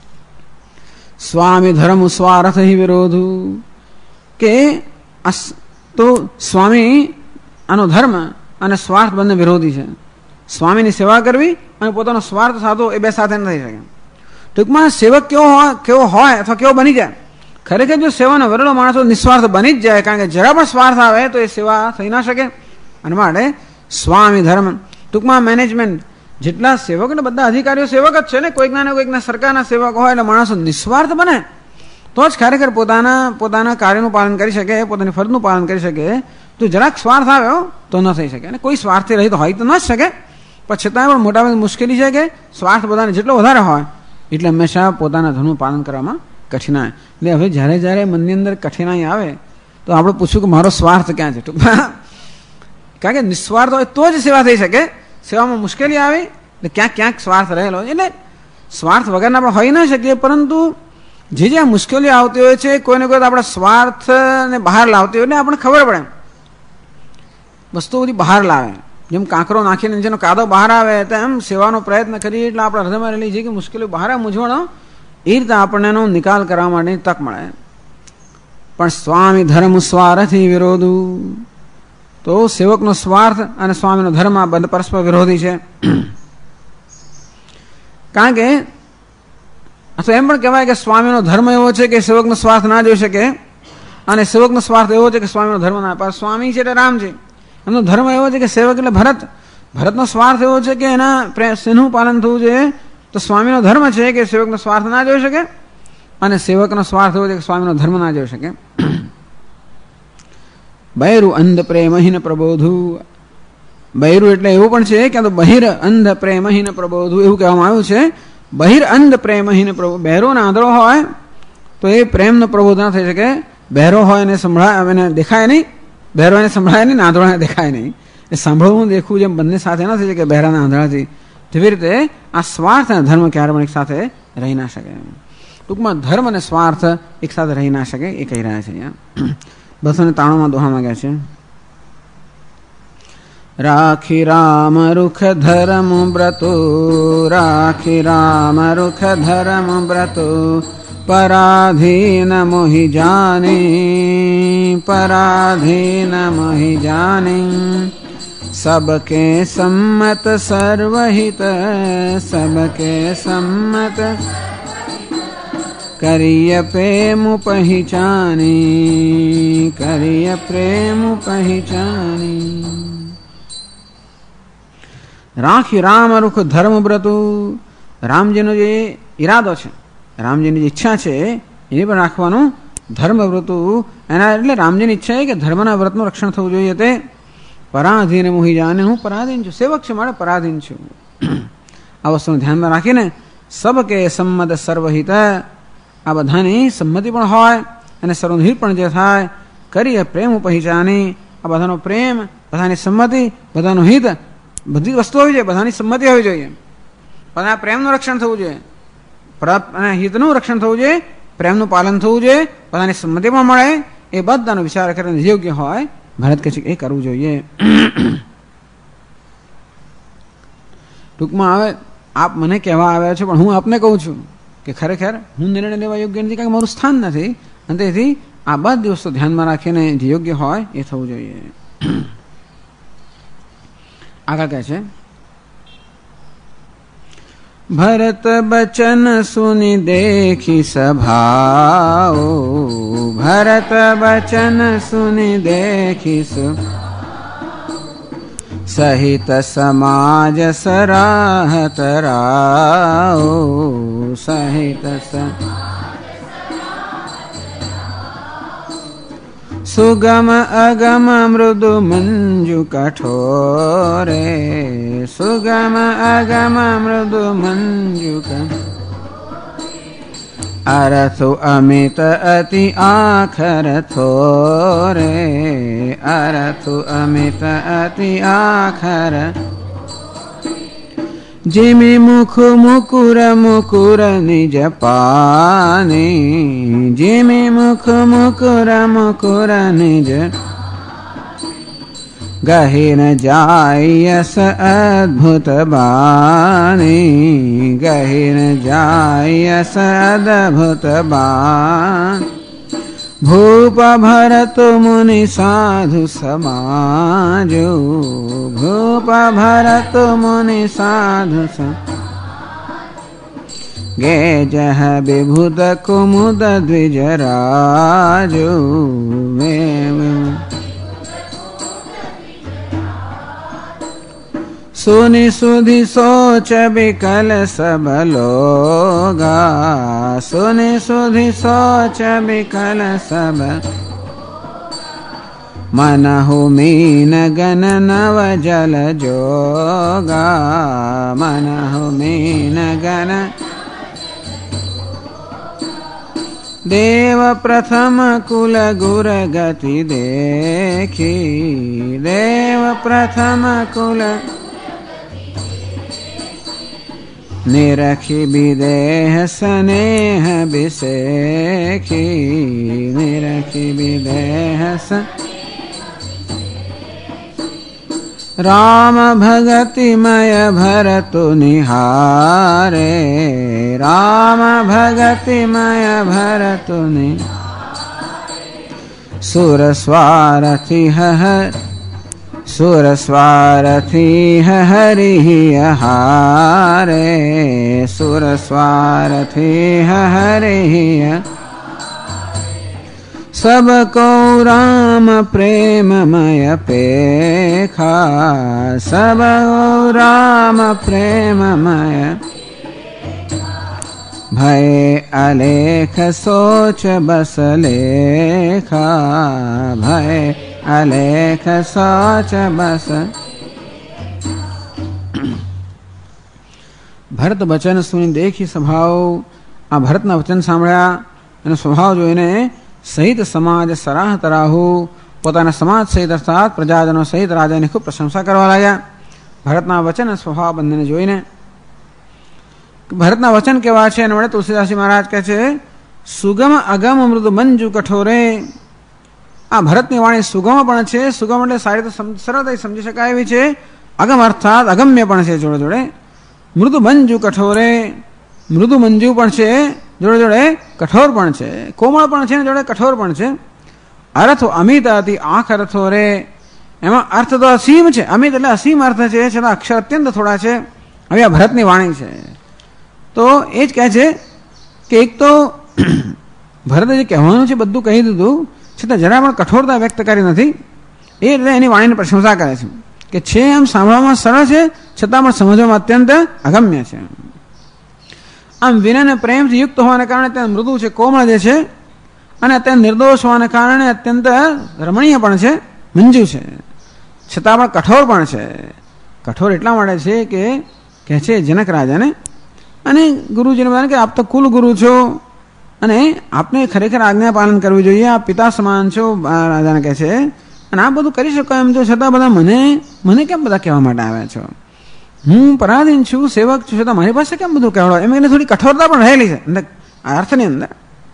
સ્વામી ધર્મ સ્વાર્થ વિરોધુ, કે તો સ્વામી આનો ધર્મ અને સ્વાર્થ બંને વિરોધી છે. સ્વામીની સેવા કરવી અને પોતાનો સ્વાર્થ સાધવો એ બે સાથે ન થઈ શકે. ટૂંકમાં સેવક કેવો હોય અથવા કેવો બની જાય. ખરેખર જો સેવાનો વરેલો માણસો નિસ્વાર્થ બની જ જાય, કારણ કે જરા પણ સ્વાર્થ આવે તો એ સેવા થઈ ના શકે. અને માટે સ્વામી ધર્મ, ટૂંકમાં મેનેજમેન્ટ, જેટલા સેવક ને બધા અધિકારીઓ સેવક જ છે ને, કોઈકના સરકારના સેવક હોય એટલે માણસો નિસ્વાર્થ બને તો જ ખરેખર પોતાના કાર્યનું પાલન કરી શકે, પોતાની ફરજનું પાલન કરી શકે. તો જરાક સ્વાર્થ આવ્યો તો ન થઈ શકે, અને કોઈ સ્વાર્થથી રહી તો હોય તો ન જ શકે, પણ છતાં પણ મોટાભાગે મુશ્કેલી છે કે સ્વાર્થ બધાને જેટલો વધારે હોય એટલે હંમેશા પોતાના ધર્મનું પાલન કરવામાં કઠિનાઈ. એટલે હવે જ્યારે મનની અંદર કઠિનાઈ આવે તો આપણે પૂછવું કે મારો સ્વાર્થ ક્યાં છે. ટૂંકમાં કારણ કે નિસ્વાર્થ હોય તો જ સેવા થઈ શકે. સેવામાં મુશ્કેલી આવી એટલે ક્યાંક ક્યાંક સ્વાર્થ રહેલો. એટલે સ્વાર્થ વગરના આપણે હોઈ ના શકીએ, પરંતુ જે જે મુશ્કેલીઓ આવતી હોય છે કોઈને કોઈ આપણા સ્વાર્થને બહાર લાવતી હોય એટલે આપણને ખબર પડે વસ્તુઓ બધી બહાર લાવે. જેમ કાંકરો નાખીને જેનો કાદો બહાર આવે તેમ સેવાનો પ્રયત્ન કરીએ એટલે આપણા હૃદયમાં રહેલી જે કે મુશ્કેલીઓ બહાર મૂંઝવણો એ રીતે આપણને એનો નિકાલ કરવા માટેની તક મળે. પણ સ્વામી ધર્મ સ્વાર્થી વિરોધું, તો સેવકનો સ્વાર્થ અને સ્વામીનો ધર્મ આ બંને પરસ્પર વિરોધી છે. કારણ કે અથવા એમ પણ કહેવાય કે સ્વામીનો ધર્મ એવો છે કે સેવકનો સ્વાર્થ ના જોઈ શકે, અને સેવકનો સ્વાર્થ એવો છે કે સ્વામીનો ધર્મ ના. પણ સ્વામી છે એટલે રામ છે, એમનો ધર્મ એવો છે કે સેવક એટલે ભરત. ભરતનો સ્વાર્થ એવો છે કે એના સિંહનું પાલન થવું જોઈએ, તો સ્વામીનો ધર્મ છે કે સેવકનો સ્વાર્થ ના જોઈ શકે, અને સેવકનો સ્વાર્થ એવો છે કે સ્વામીનો ધર્મ ના જોઈ શકે. બૈરું અંધ પ્રેમહીન પ્રબોધું, બૈરું એટલે એવું પણ છે કે બહિર અંધ પ્રેમહીન પ્રબોધું એવું કહેવામાં આવ્યું છે. બહિર અંધ પ્રેમહીન પ્રબોધ, બહેરો ને આંધળો હોય તો એ પ્રેમનો પ્રબોધ ના થઈ શકે. બહેરો હોય એને સંભળાય, એને દેખાય નહીં, બહેરો એને સંભળાય નહીં, આંધળો દેખાય નહીં. એ સાંભળવું દેખવું જેમ બંને સાથે ના થઈ શકે બહેરાના આંધળાથી, તેવી રીતે આ સ્વાર્થ અને ધર્મ ક્યારે પણ એક સાથે રહી ના શકે. ટૂંકમાં ધર્મ અને સ્વાર્થ એક સાથે રહી ના શકે એ કહી રહ્યા છે અહીંયા. 293 દોહા માંગ્યા છે. રાખી રામ રૂખ ધર્મ બ્રતો, રાખી રામ રૂખ ધર્મ બ્રતો, પરાધીન મોહી જાને, પરાધીન મોહી જાને, सबके सम्मत सर्वहित, सबके सम्मत करिय प्रेम पहचानी, करिय प्रेम पहचानी. રાખી રામ રૂખ ધર્મ બ્રતું, રામજીનો જે ઈરાદો છે, રામજીની જે ઈચ્છા છે એ પણ રાખવાનું. ધર્મ વ્રતું એના એટલે રામજીની ઈચ્છા છે કે ધર્મના વ્રતનું રક્ષણ થવું જોઈએ. તે પરાધીન મોહી જાને, હું પરાધીન છું, સેવક છે મારે પરાધીન છું. આ વસ્તુને ધ્યાનમાં રાખીને સબકે સંમત સર્વહિત, આ બધાની સંમતિ પણ હોય અને સર્વનું હિત પણ જે થાય. કરીએ પ્રેમ પહેચાની, આ બધાનો પ્રેમ, બધાની સંમતિ, બધાનું હિત, બધી વસ્તુ હોવી જોઈએ, બધાની સંમતિ હોવી જોઈએ. બધા પ્રેમનું રક્ષણ થવું જોઈએ, અને હિતનું રક્ષણ થવું જોઈએ, પ્રેમનું પાલન થવું જોઈએ, બધાની સંમતિ પણ મળે. એ બધાનો વિચાર કરીને યોગ્ય હોય ભારત કહે છે એ કરવું જોઈએ. ટૂંકમાં હવે આપ મને કહેવા આવ્યા છો, પણ હું આપને કહું છું કે ખરેખર હું નિર્ણય લેવા યોગ્ય નથી, કારણ કે મારું સ્થાન નથી. અને તેથી આ બધી વસ્તુ ધ્યાનમાં રાખીને જે યોગ્ય હોય એ થવું જોઈએ. આગળ કહે છે, ભરત બચન સુની દેખી સભાઓ, ભરત બચન સુની દેખી સહિત સમાજ સરાહત રાઓ, સહિત સુગમ અગમ મૃદુ મંજુ કઠોરે, સુગમ અગમ મૃદુ મંજુ અરથુ અમિત અતિ આખર થોરે, અરથુ અમિત અતિ આખર जिमि मुख मुकुर मुकुर निज पानी, जिमि मुख मुकुर मुकुर निज गहिन जायस अद्भुत बानी, गहिन जायस अद्भुत बान. भूप भरत मुनि साधु समाजो, भूप भरत मुनि साधु गे जह विभुद कुमुद द्विजराजो, सुनि सुधि सोच विकल सब लोगा, सुनि सुधि सोच विकल सब मनहु मीन गन नव जल जोगा, मनहु मीन गन देव प्रथम कुल गुर गति देखी, देव प्रथम कुल निरखी विदेह स्नेह विसेखी, निरखी विदेह राम भगतिमय भरतु निहारे, राम भगतिमय भरतु निहारे। सुरस्वारथि सुरस्वारथि हरि हारे, सुरस्वारथि हरि सबको राम प्रेममय पेखा, सबको राम प्रेममय भय अलेख सोच बस लेखा, भय अलेख सोच बस। ભરત વચન સુની દેખી સ્વભાવ, આ ભરતના વચન સાંભળ્યા એનો સ્વભાવ જોઈને સહિત સમાજ સરાહ તરાહુ, પોતાના સમાજ સહિત અર્થાત પ્રજાજનો સહિત રાજાની ખૂબ પ્રશંસા કરવા લાગ્યા ભરતના વચન સ્વભાવ બંનેને જોઈને. ભરતના વચન કેવા છે એના વડે તુલસીદાસજી મહારાજ કહે છે, સુગમ અગમ મૃદુ મંજુ કઠોરે. આ ભરતની વાણી સુગમ પણ છે, સુગમ એટલે સારી રીતે સરળતાથી સમજી શકાય એવી છે, અગમ અર્થાત અગમ્ય પણ છે જોડે જોડે. મૃદુ મંજુ કઠોરે, મૃદુ મંજુ પણ છે જોડે જોડે કઠોર પણ છે, કોમળ પણ છે ને જોડે કઠોર પણ છે. અર્થ અમિત હતી આંખ અર્થો રે, એમાં અર્થ તો અસીમ છે, અમિત એટલે અસીમ અર્થ છે, છતાં અક્ષર અત્યંત થોડા છે. હવે આ ભરતની વાણી છે તો એ જ કહે છે કે એક તો ભરતે જે કહેવાનું છે બધું કહી દીધું, છતાં જરા પણ કઠોરતા વ્યક્ત કરી નથી. એ રીતે એની વાણીની પ્રશંસા કરે છે કે છે એમ સાંભળવામાં સરળ છે, છતાં પણ સમજવામાં અત્યંત અગમ્ય છે. આમ વિનય પ્રેમથી યુક્ત હોવાને કારણે અત્યંત મૃદુ છે, કોમળ જે છે, અને અત્યંત નિર્દોષ હોવાને કારણે અત્યંત રમણીય પણ છે, મંજુ છે, છતાં પણ કઠોર પણ છે. કઠોર એટલા માટે છે કે કહે છે જનક રાજાને અને ગુરુજીને બધાને કે આપ તો કુલ ગુરુ છો અને આપને ખરેખર આજ્ઞા પાલન કરવું જોઈએ, આપ પિતા સમાન છો રાજાને કહે છે, અને આ બધું કરી શકો એમ છો, છતાં બધા મને કેમ બધા કહેવા માટે આવ્યા છો? હું પરાધીન છું, સેવક છું, છતાં મારી પાસે કેમ બધું કહેવાડો? એમ એને થોડી કઠોરતા પણ રહેલી છે અંદર, આ અર્થની અંદર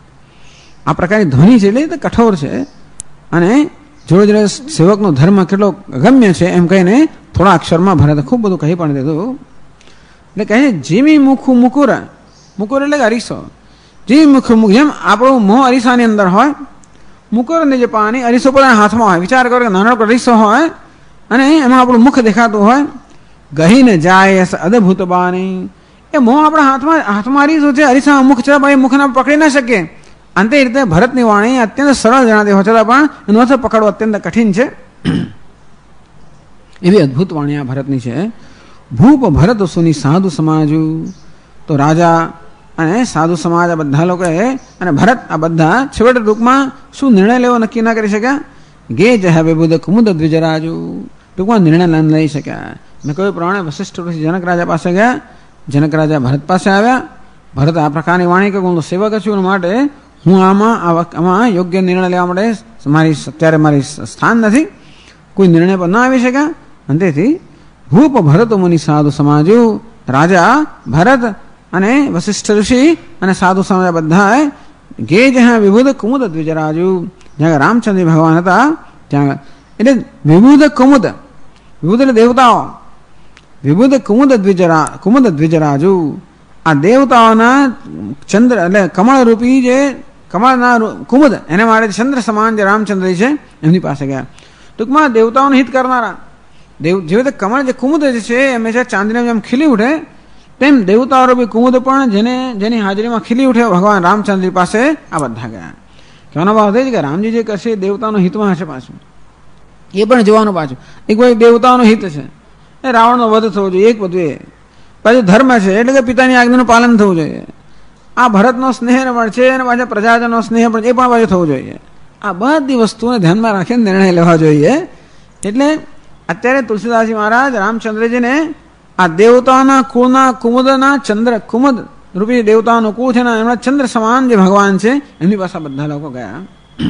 આ પ્રકારની ધ્વનિ છે એટલે કઠોર છે. અને જોડે જોડે સેવકનો ધર્મ કેટલો અગમ્ય છે એમ કહીને થોડા અક્ષરમાં ભરતે ખૂબ બધું કહી પણ દીધું. એટલે કહે છે જીમી મુખું મુકુર, મુકુર એટલે અરીસો, જીમી મુખું મુખ, જેમ આપણું મોં અરીસાની અંદર હોય, મુકુરને જે પાણી અરીસો પોતાના હાથમાં હોય, વિચાર કરો કે નાનો અરીસો હોય અને એમાં આપણું મુખ દેખાતું હોય, ગહીને જાય અદભુત બાની, એ મોં આપણા હાથમાં અરીસો છે, અરીસામાં મુખ છે, ભાઈ મુખને પકડી ના શકીએ. અંતે એ રીતે ભરતની વાણી અત્યંત સરળ જણાતી હોય છતાં પણ એનો અર્થ પકડવો અત્યંત કઠિન છે. એવી અદભુત વાણી આ ભરતની છે. ભૂપ ભરત સુની સાધુ સમાજુ, તો રાજા અને સાધુ સમાજ આ બધા લોકોએ અને ભરત આ બધા છેવટે ટૂંકમાં શું નિર્ણય લેવો નક્કી ના કરી શક્યા. ગે જહ વિબુધ કુમુદ દ્વિજરાજુ, ટૂંકમાં નિર્ણય ન લઈ શક્યા. મેં કહ્યું પ્રમાણે વશિષ્ઠ ઋષિ જનક રાજા પાસે ગયા, જનક રાજા ભરત પાસે આવ્યા. ભરત આ પ્રકારની વાણી કે હું તો સેવક છું માટે હું આમાં યોગ્ય નિર્ણય લેવા માટે અત્યારે મારી સ્થાન નથી, કોઈ નિર્ણય પર ન આવી શક્યા. અને તેથી ભૂપ ભરત મુનિ સાધુ સમાજુ, રાજા ભરત અને વશિષ્ઠ ઋષિ અને સાધુ સમાજ બધા ગે જ્યાં વિબુધ કુમુદ દ્વિજરાજુ, જ્યાં રામચંદ્ર ભગવાન હતા ત્યાં, એટલે વિબુધ કુમુદ, વિબુધ એટલે દેવતાઓ, વિબુધ કુમુદ દ્વિજરાજુ, આ દેવતાઓના ચંદ્ર એટલે કમળરૂપી જે કમળના કુમુદ એના માટે ચંદ્ર સમાન જે રામચંદ્ર છે એમની પાસે ગયા. ટૂંકમાં દેવતાઓને હિત કરનારા, જેવી રીતે કમળ જે કુમુદ છે હંમેશા ચાંદીને જેમ ખીલી ઉઠે તેમ દેવતાઓરૂપી કુમુદ પણ જેની હાજરીમાં ખીલી ઉઠે ભગવાન રામચંદ્ર પાસે આ બધા ગયા. કહેવાનો ભાવ છે કે રામજી જે કરશે દેવતાઓનો હિતમાં હશે, પાછું એ પણ જોવાનું. પાછું એક ભાઈ દેવતાઓનો હિત છે, એ રાવણનો વધ થવો જોઈએ, એક બધું એ પાછું ધર્મ છે એટલે કે પિતાની આજ્ઞાનું પાલન થવું જોઈએ. આ ભરતનો સ્નેહ પણ છે અને પાછા પ્રજાજનો સ્નેહ પણ એ પણ પાછું થવું જોઈએ. આ બધી વસ્તુને ધ્યાનમાં રાખીને નિર્ણય લેવા જોઈએ. એટલે અત્યારે તુલસીદાસજી મહારાજ રામચંદ્રજીને આ દેવતાના કુળના કુમુદના ચંદ્ર કુમુદ રૂપી દેવતાઓનું કુળ છે ને એમના ચંદ્ર સમાન જે ભગવાન છે એમની પાસે બધા લોકો ગયા.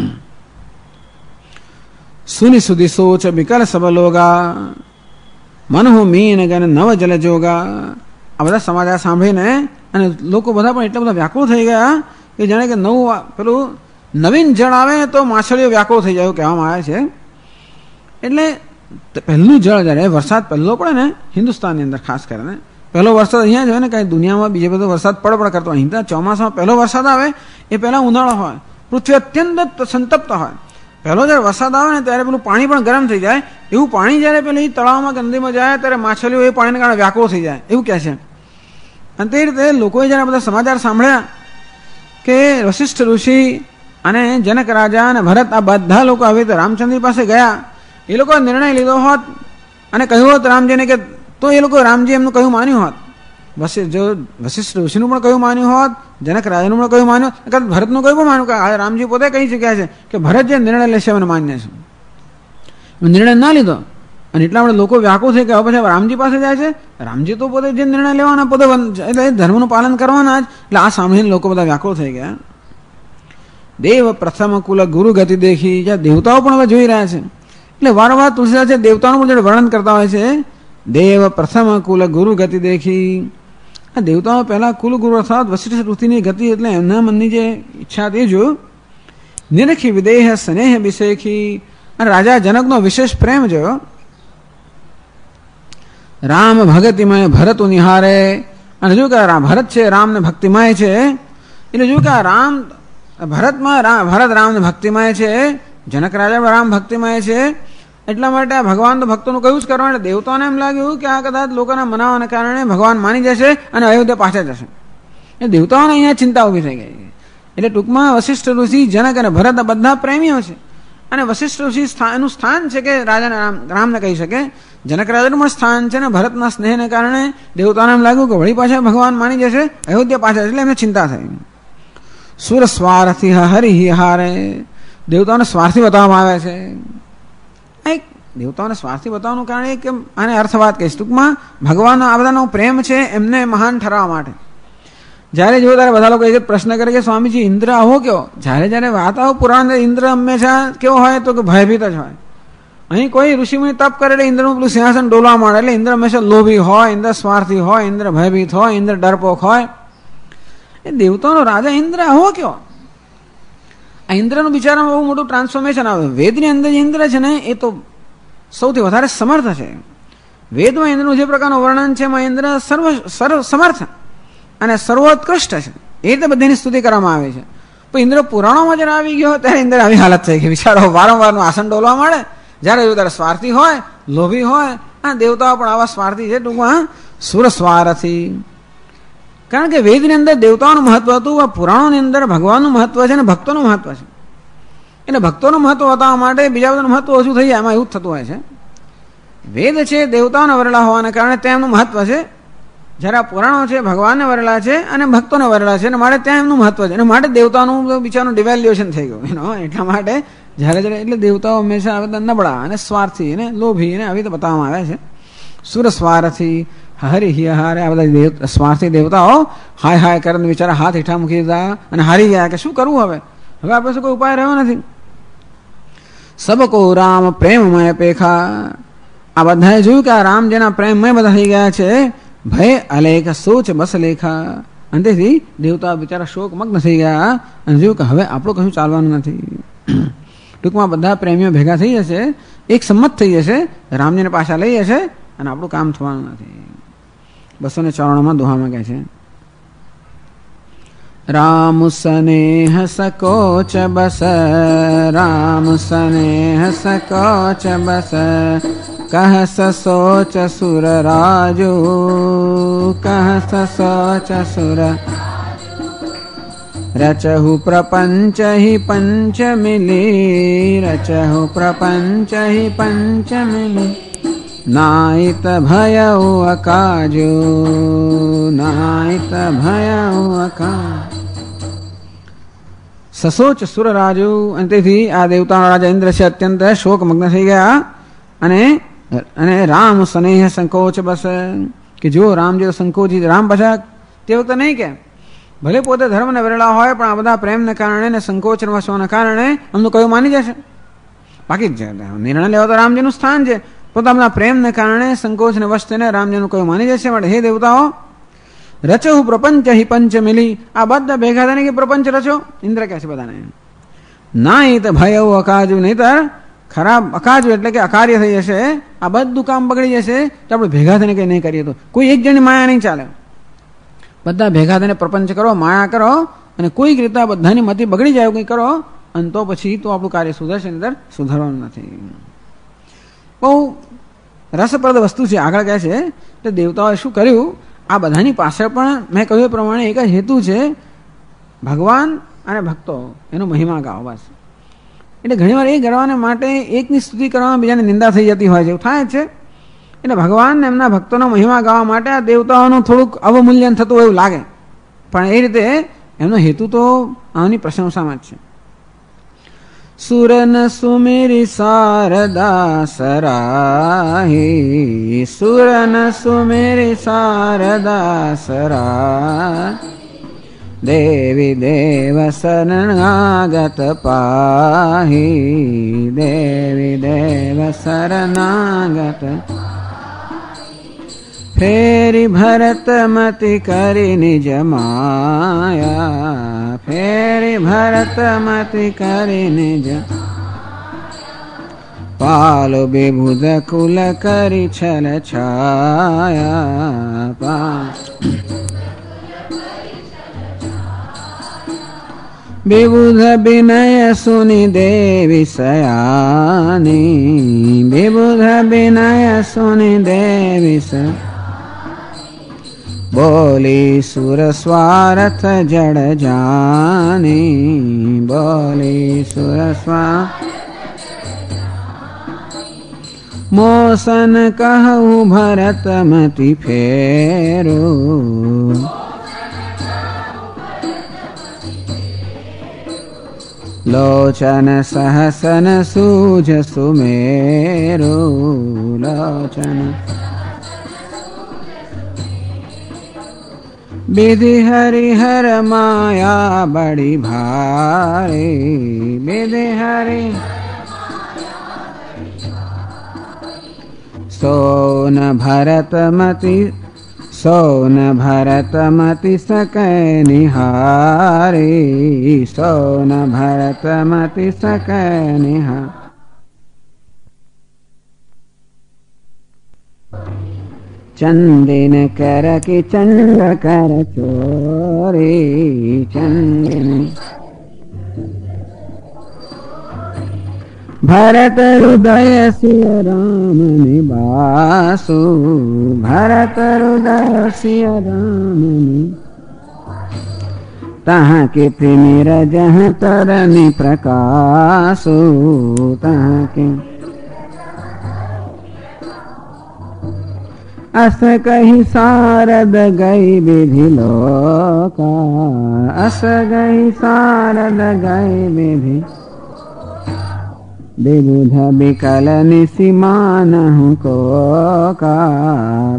સુની સુધી સોચ વિકલ સબ લોગા, મનહુ મીન ગન નવ જલ જોગા, આ બધા સમાચાર સાંભળીને અને લોકો બધા પણ એટલા બધા વ્યાકુળ થઈ ગયા કે જાણે કે પેલું નવીન જળ આવે તો માછલીઓ વ્યાકુળ થઈ જાય એવું કહેવામાં આવે છે. એટલે પહેલું જળ જ્યારે વરસાદ પહેલો પડે ને હિન્દુસ્તાનની અંદર ખાસ કરીને પહેલો વરસાદ અહીંયા જ હોય ને કાંઈ દુનિયામાં બીજે બધો વરસાદ પડપડ કરતો હોય. અહીંયા ચોમાસામાં પહેલો વરસાદ આવે એ પહેલાં ઉનાળો હોય, પૃથ્વી અત્યંત સંતપ્ત હોય. પહેલો જ્યારે વરસાદ આવે ને ત્યારે પેલું પાણી પણ ગરમ થઈ જાય. એવું પાણી જ્યારે પેલી તળાવમાં કે નદીમાં જાય ત્યારે માછલીઓ એ પાણીને કારણે વ્યાકુળ થઈ જાય એવું કહે છે. અને તે રીતે લોકોએ જ્યારે બધા સમાચાર સાંભળ્યા કે વશિષ્ઠ ઋષિ અને જનક રાજા અને ભરત આ બધા લોકો આવી રીતે રામચંદ્ર પાસે ગયા. એ લોકોએ નિર્ણય લીધો હોત અને કહ્યું હોત રામજીને કે તો એ લોકો રામજી એમનું કહ્યું માન્યું હોત. વશિષ્ઠ ઋષિનું પણ કહ્યું માન્યું હોત, જનક રાજાનું પણ કહ્યું માન્યું, ભરતનું કહ્યું પણ માન્યું કે રામજી પોતે કહી ચૂક્યા છે કે ભરત જે નિર્ણય લેશે મને માન્ય છે. નિર્ણય ના લીધો અને એટલા માટે લોકો વ્યાકુળ થઈ ગયા. પછી રામજી પાસે જાય છે. રામજી તો પોતે જે નિર્ણય લેવાના પોતે એટલે ધર્મનું પાલન કરવાના જ. એટલે આ સાંભળીને લોકો બધા વ્યાકુળ થઈ ગયા. દેવ પ્રથમ કુલ ગુરુ ગતિ દેખી, જ્યાં દેવતાઓ પણ હવે જોઈ રહ્યા છે. એટલે વારંવાર તુલસીદાસ દેવતાઓનું પણ વર્ણન કરતા હોય છે. દેવ પ્રથમ કુલ ગુરુ ગતિ દેખી, આ દેવતાઓ પહેલા કુલ ગુરુ અર્થાત વશિષ્ઠ ઋષિની ગતિ એટલે એમના મનની જે ઈચ્છા તે જો નિરખી વિદેહ સ્નેહ વિશેખી, અને રાજા જનકનો વિશેષ પ્રેમ જોયો. રામ ભગતિમય ભરત નિહારે, અને જો કે ભરત છે રામને ભક્તિમય છે. એટલે જો કે રામ ભરત રામને ભક્તિમય છે, જનક રાજા રામ ભક્તિમય છે. એટલા માટે આ ભગવાન તો ભક્તોનું કહ્યું જ કરવા. એટલે દેવતાઓને એમ લાગ્યું કે આ કદાચ લોકોના મનાવાના કારણે ભગવાન માની જશે અને અયોધ્યા પાછા જશે. એ દેવતાઓને અહીંયા ચિંતા ઊભી થઈ ગઈ. એટલે ટૂંકમાં વશિષ્ઠ ઋષિ, જનક અને ભરત બધા પ્રેમીઓ છે. અને વશિષ્ઠ ઋષિ એનું સ્થાન છે કે રાજાને રામને કહી શકે. જનક રાજાનું પણ સ્થાન છે ને ભરતના સ્નેહને કારણે દેવતાઓને એમ લાગ્યું કે વળી પાછા ભગવાન માની જશે, અયોધ્યા પાછા. એટલે એમને ચિંતા થઈ. સુર સ્વાર્થી હરિ હારે, દેવતાઓને સ્વાર્થી બતાવવામાં આવે છે. દેવતાઓને સ્વાર્થી બતાવવાનું કારણ કે આને અર્થવાદ કહીશ. ટૂંકમાં ભગવાનનો આ બધાનો પ્રેમ છે એમને મહાન ઠરાવવા માટે. જ્યારે જો ત્યારે બધા લોકો એક જ પ્રશ્ન કરે કે સ્વામીજી ઇન્દ્ર આવો કેવો? જ્યારે વાત આવો પુરાણ ઇન્દ્ર હંમેશા કેવો હોય તો કે ભયભીત જ હોય. અહીં કોઈ ઋષિમુનિ તપ કરે એટલે ઇન્દ્રનું પેલું સિંહાસન ડોલવા માંડે. એટલે ઇન્દ્ર હંમેશા લોભી હોય, ઇન્દ્ર સ્વાર્થી હોય, ઇન્દ્ર ભયભીત હોય, ઇન્દ્ર ડરપોક હોય. એ દેવતાનો રાજા ઇન્દ્ર આવો કેવો? આ ઇન્દ્રનું બિચારામાં બહુ મોટું ટ્રાન્સફોર્મેશન આવે. વેદની અંદર જે ઇન્દ્ર છે ને એ તો સૌથી વધારે સમર્થ છે. વેદમાં ઇન્દ્રનું જે પ્રકારનું વર્ણન છે એમાં ઇન્દ્ર સર્વ સમર્થ અને સર્વોત્કૃષ્ટ છે. એ રીતે બધીની સ્તુતિ કરવામાં આવે છે. પણ ઇન્દ્ર પુરાણોમાં જ્યારે આવી ગયો ત્યારે ઇન્દ્ર આવી હાલત થઈ ગઈ. બિચારો વારંવારનું આસન ડોલવા મળે. જ્યારે જો ત્યારે સ્વાર્થી હોય, લોભી હોય. આ દેવતાઓ પણ આવા સ્વાર્થી છે. ટૂંકમાં સુર સ્વાર્થી. કારણ કે વેદની અંદર દેવતાઓનું મહત્વ હતું, આ પુરાણોની અંદર ભગવાનનું મહત્વ છે અને ભક્તોનું મહત્વ છે. એટલે ભક્તોનું મહત્વ બતાવવા માટે બીજા બધાનું મહત્વ ઓછું થઈ જાય. એમાં એવું જ થતું હોય છે. વેદ છે દેવતાઓને વરેલા હોવાના કારણે તેમનું મહત્વ છે. જ્યારે આ પુરાણો છે ભગવાનને વરેલા છે અને ભક્તોને વરેલા છે. અને માટે ત્યાં એમનું મહત્વ છે. અને માટે દેવતાનું બિચારનું ડિવેલ્યુએશન થઈ ગયું. એટલા માટે જ્યારે એટલે દેવતાઓ હંમેશા આ બધા નબળા અને સ્વાર્થી અને લોભી અને આવી રીતે બતાવવામાં આવે છે. સુર સ્વાર્થી હરિ હારે, આ બધા સ્વાર્થી દેવતાઓ હાય હાય કરીને બિચારા હાથ હેઠા મૂકી દીધા અને હારી ગયા કે શું કરવું હવે આપણે શું કોઈ ઉપાય રહ્યો નથી. સબકો રામ પ્રેમમય પેખા, આ બધાએ જોયું કે આ રામ જેના પ્રેમમય બધા થઈ ગયા છે. ભય અલેખ સોચ બસ લેખા, અને તેથી દેવતા બિચારા શોક મગ્ન થઈ ગયા અને જોયું કે હવે આપણું કશું ચાલવાનું નથી. ટૂંકમાં બધા પ્રેમીઓ ભેગા થઈ જશે, એક સંમત થઈ જશે, રામજીને પાછા લઈ જશે અને આપણું કામ થવાનું નથી. 254 દોહામાં કહે છે રામ સ્નેહ સકોચ બસ, રામ સ્નેહ સકોચ બસ, કહસ સોચ સુર રાજુ, કહસ સોચ સુર રચહુ પ્રપંચ હિ પંચ મિલી, રચહુ પ્રપંચ હિ પંચ મિલી, નાયત ભયઉ અકાજો, નાયત ભયઉ અકાજ. સસોચ સુર રાજુ, અને તેથી આ દેવતાનો રાજા ઇન્દ્ર છે અત્યંત શોકમગ્ન થઈ ગયા. અને રામ સ્નેહ સંકોચ બસ, કે જો રામ જે સંકોચી રામ પાછા તે વખતે નહીં કે ભલે પોતે ધર્મને વરેલા હોય પણ આ બધા પ્રેમને કારણે ને સંકોચ વસવાના કારણે અમનું કયું માની જશે. બાકી નિર્ણય લેવા તો રામજીનું સ્થાન છે. પોતાના પ્રેમને કારણે સંકોચને વશ થઈને રામજીનું કયું માની જશે. માટે હે દેવતાઓ રચો પ્રપંચ હિ પંચ મિલી, આ બધા ભેગા થઈને કે પ્રપંચ રચો. ઇન્દ્ર કહે છે બધાને ના એ તો ભય અકાજુ, નહીતર ખરાબ અકાજુ એટલે કે અકાર્ય થઈ જશે, આ બધું કામ બગડી જશે. તો આપણે ભેગા થઈને કંઈ નહીં કરીએ તો કોઈ એક જણની માયા નહીં ચાલે. બધા ભેગા થઈને પ્રપંચ કરો, માયા કરો, અને કોઈક રીતે બધાની મતિ બગડી જાય કંઈ કરો, અને તો પછી તો આપણું કાર્ય સુધરશે, અંદર સુધારવાનું નથી. બહુ રસપ્રદ વસ્તુ છે. આગળ કહે છે કે દેવતાઓએ શું કર્યું, આ બધાની પાછળ પણ મેં કહ્યું એ પ્રમાણે એક જ હેતુ છે, ભગવાન અને ભક્તો એનો મહિમા ગાઓ બસ. એટલે ઘણીવાર એ ગણવાને માટે એકની સ્તુતિ કરવામાં બીજાની નિંદા થઈ જતી હોય છે, એવું થાય છે. એટલે ભગવાન એમના ભક્તોનો મહિમા ગાવા માટે આ દેવતાઓનું થોડુંક અવમૂલ્યન થતું હોય એવું લાગે, પણ એ રીતે એમનો હેતુ તો આની પ્રશંસામાં જ છે. સુરન સુમેરી શારદા સરાહી, સુરન સુમેરી શારદા સરા, દેવી દેવ શરણાગત પાહી, દેવી દેવ શરણાગત. ફેરી ભરતમતિ કરી નિજ માયા, ફેરી ભરતમતિ કરી નિજ, પાલો વિબુધ કુલ કરી છલ છાયા, વિબુધ વિનય સુની દેવી સયાની, વિબુધ વિનય સુની દેવી સ, બોલી સુર સ્વાર્થ જડ જાની, બોલી સુર સ્વાર્થ. મોસન કહું ભરતમતિ ફેરો, લોચન સહસન સૂજ સુમેરો, લોચન વિધિ હરિહર માયા બડી ભારે, વિધિ હરિ સોન ભરતમતિ, સોન ભરતમતિ સકે નિહારી, સોન ભરતમતિ સકે નિહાર. ચંદન કર કે ચંદ્ર કર ચોરી, ચંદન ભરત હૃદય સિય રામ નિવાસુ, ભરત હૃદય સિય રામ નિ, તહાં કે પ્રેમી રજહ તરની પ્રકાશુ, તહાં કે અસ કહી શારદ ગઈ વિધિ લોકા, અસ ગઈ શારદ ગઈ વિધિ, વિબુધ વિકલ નિસીમાન હું કોકા.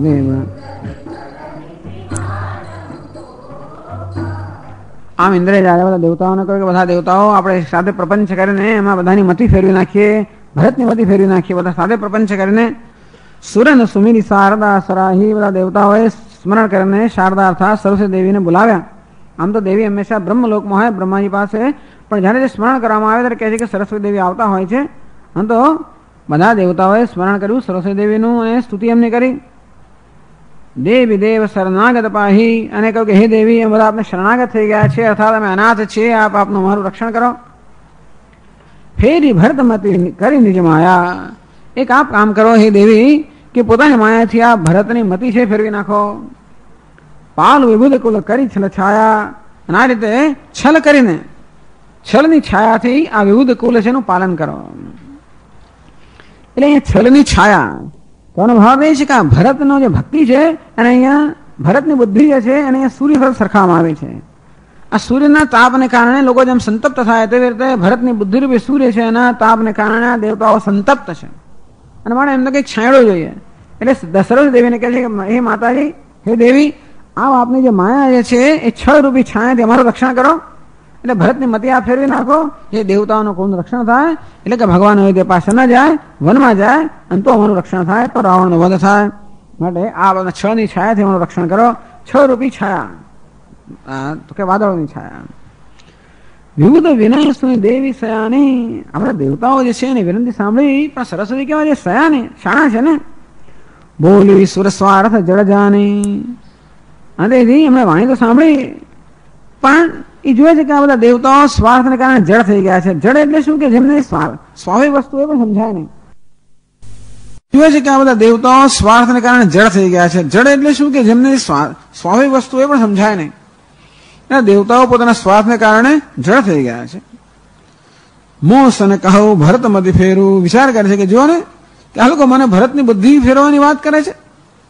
આમ ઇન્દ્રે જ્યારે બધા દેવતાઓને કહ્યું કે બધા દેવતાઓ આપણે સાથે પ્રપંચ કરીને એમાં બધાની મતિ ફેરવી નાખીએ, ભરતની મતિ ફેરવી નાખીએ, બધા સાથે પ્રપંચ કરીને. સુરન સુમીરી શારદા સરાહી, બધા દેવતાઓએ સ્મરણ કરીને શારદા અર્થાત સરસ્વતી દેવીને બોલાવ્યા. આમ તો દેવી હંમેશા બ્રહ્મલોકમાં હોય બ્રહ્માજી પાસે, પણ જ્યારે જે સ્મરણ કરવામાં આવે ત્યારે કહે છે કે સરસ્વતી દેવી આવતા હોય છે. આમ તો બધા દેવતાઓએ સ્મરણ કર્યું સરસ્વતી દેવીનું અને સ્તુતિ એમની કરી. દેવી દેવ શરણાગત પાહી, અને કહ્યું કે હે દેવી એમ બધા આપને શરણાગત થઈ ગયા છે, અર્થાત અમે અનાથ છીએ, આપ આપનું મારું રક્ષણ કરો. ફેરી ભરતમતી કરી નિજ માયા, એક આપ કામ કરો હે દેવી કે પોતાની માયાથી આ ભરતની મતિ છે ફેરવી નાખો. પાલ વિબુધ કુલ કરી છલ છાયા, અને આ રીતે છલ કરીને છલની છાયાથી આ વિબુધ કુલ છે એનું પાલન કરો. એટલે અહીંયા છલની છાયા કોનો ભાવ એ છે કે આ ભરતનો જે ભક્તિ છે અને અહીંયા ભરતની બુદ્ધિ જે છે એને અહીંયા સૂર્ય સાથે સરખાવવામાં આવી છે. આ સૂર્યના તાપને કારણે લોકો જેમ સંતપ્ત થાય તેવી રીતે ભરતની બુદ્ધિરૂપી સૂર્ય છે એના તાપને કારણે આ દેવતાઓ સંતપ્ત છે, અને માટે એમને કંઈક છાંયડો જોઈએ. એટલે દશરથ દેવીને કહે છે કે હે માતાજી, હે દેવી, આપની જે માયા જે છે એ છળ રૂપી છાયાથી અમારું રક્ષણ કરો. એટલે ભરતની મતિ આ ફેરવી નાખો, જે દેવતાઓનું કોનું રક્ષણ થાય, એટલે કે ભગવાન હોય તે પાસે ન જાય, વનમાં જાય, અને તો અમારું રક્ષણ થાય, તો રાવણનો વધ થાય. માટે આ બધા છળની છાયાથી અમારું રક્ષણ કરો. 6 રૂપી છાયા, તો કે વાદળોની છાયા. વિવિધ વિનાશની દેવી સયાની, આપણા દેવતાઓ જે છે એની વિનંતી સાંભળી, પણ સરસ્વતી કેવા જે સયાની શાણા છે ને, બોલી સુર સ્વાર્થ જળજાની. અને એમણે વાણી તો સાંભળી, પણ એ જોયે છે કે આ બધા દેવતાઓ સ્વાર્થને કારણે જળ થઈ ગયા છે. જળ એટલે શું કે જેમને સ્વાભાવિક વસ્તુ એ પણ સમજાય નહીં. જોયે છે કે આ બધા દેવતાઓ સ્વાર્થને કારણે જળ થઈ ગયા છે. જળ એટલે શું કે જેમને સ્વાભાવિક વસ્તુ એ પણ સમજાય નહીં. દેવતાઓ પોતાના સ્વાર્થને કારણે જળ થઈ ગયા છે. મોસ અને કહું ભરત મધી ફેરું, વિચાર કરે છે કે જો ને કે આ લોકો મને ભરતની બુદ્ધિ ફેરવાની વાત કરે છે.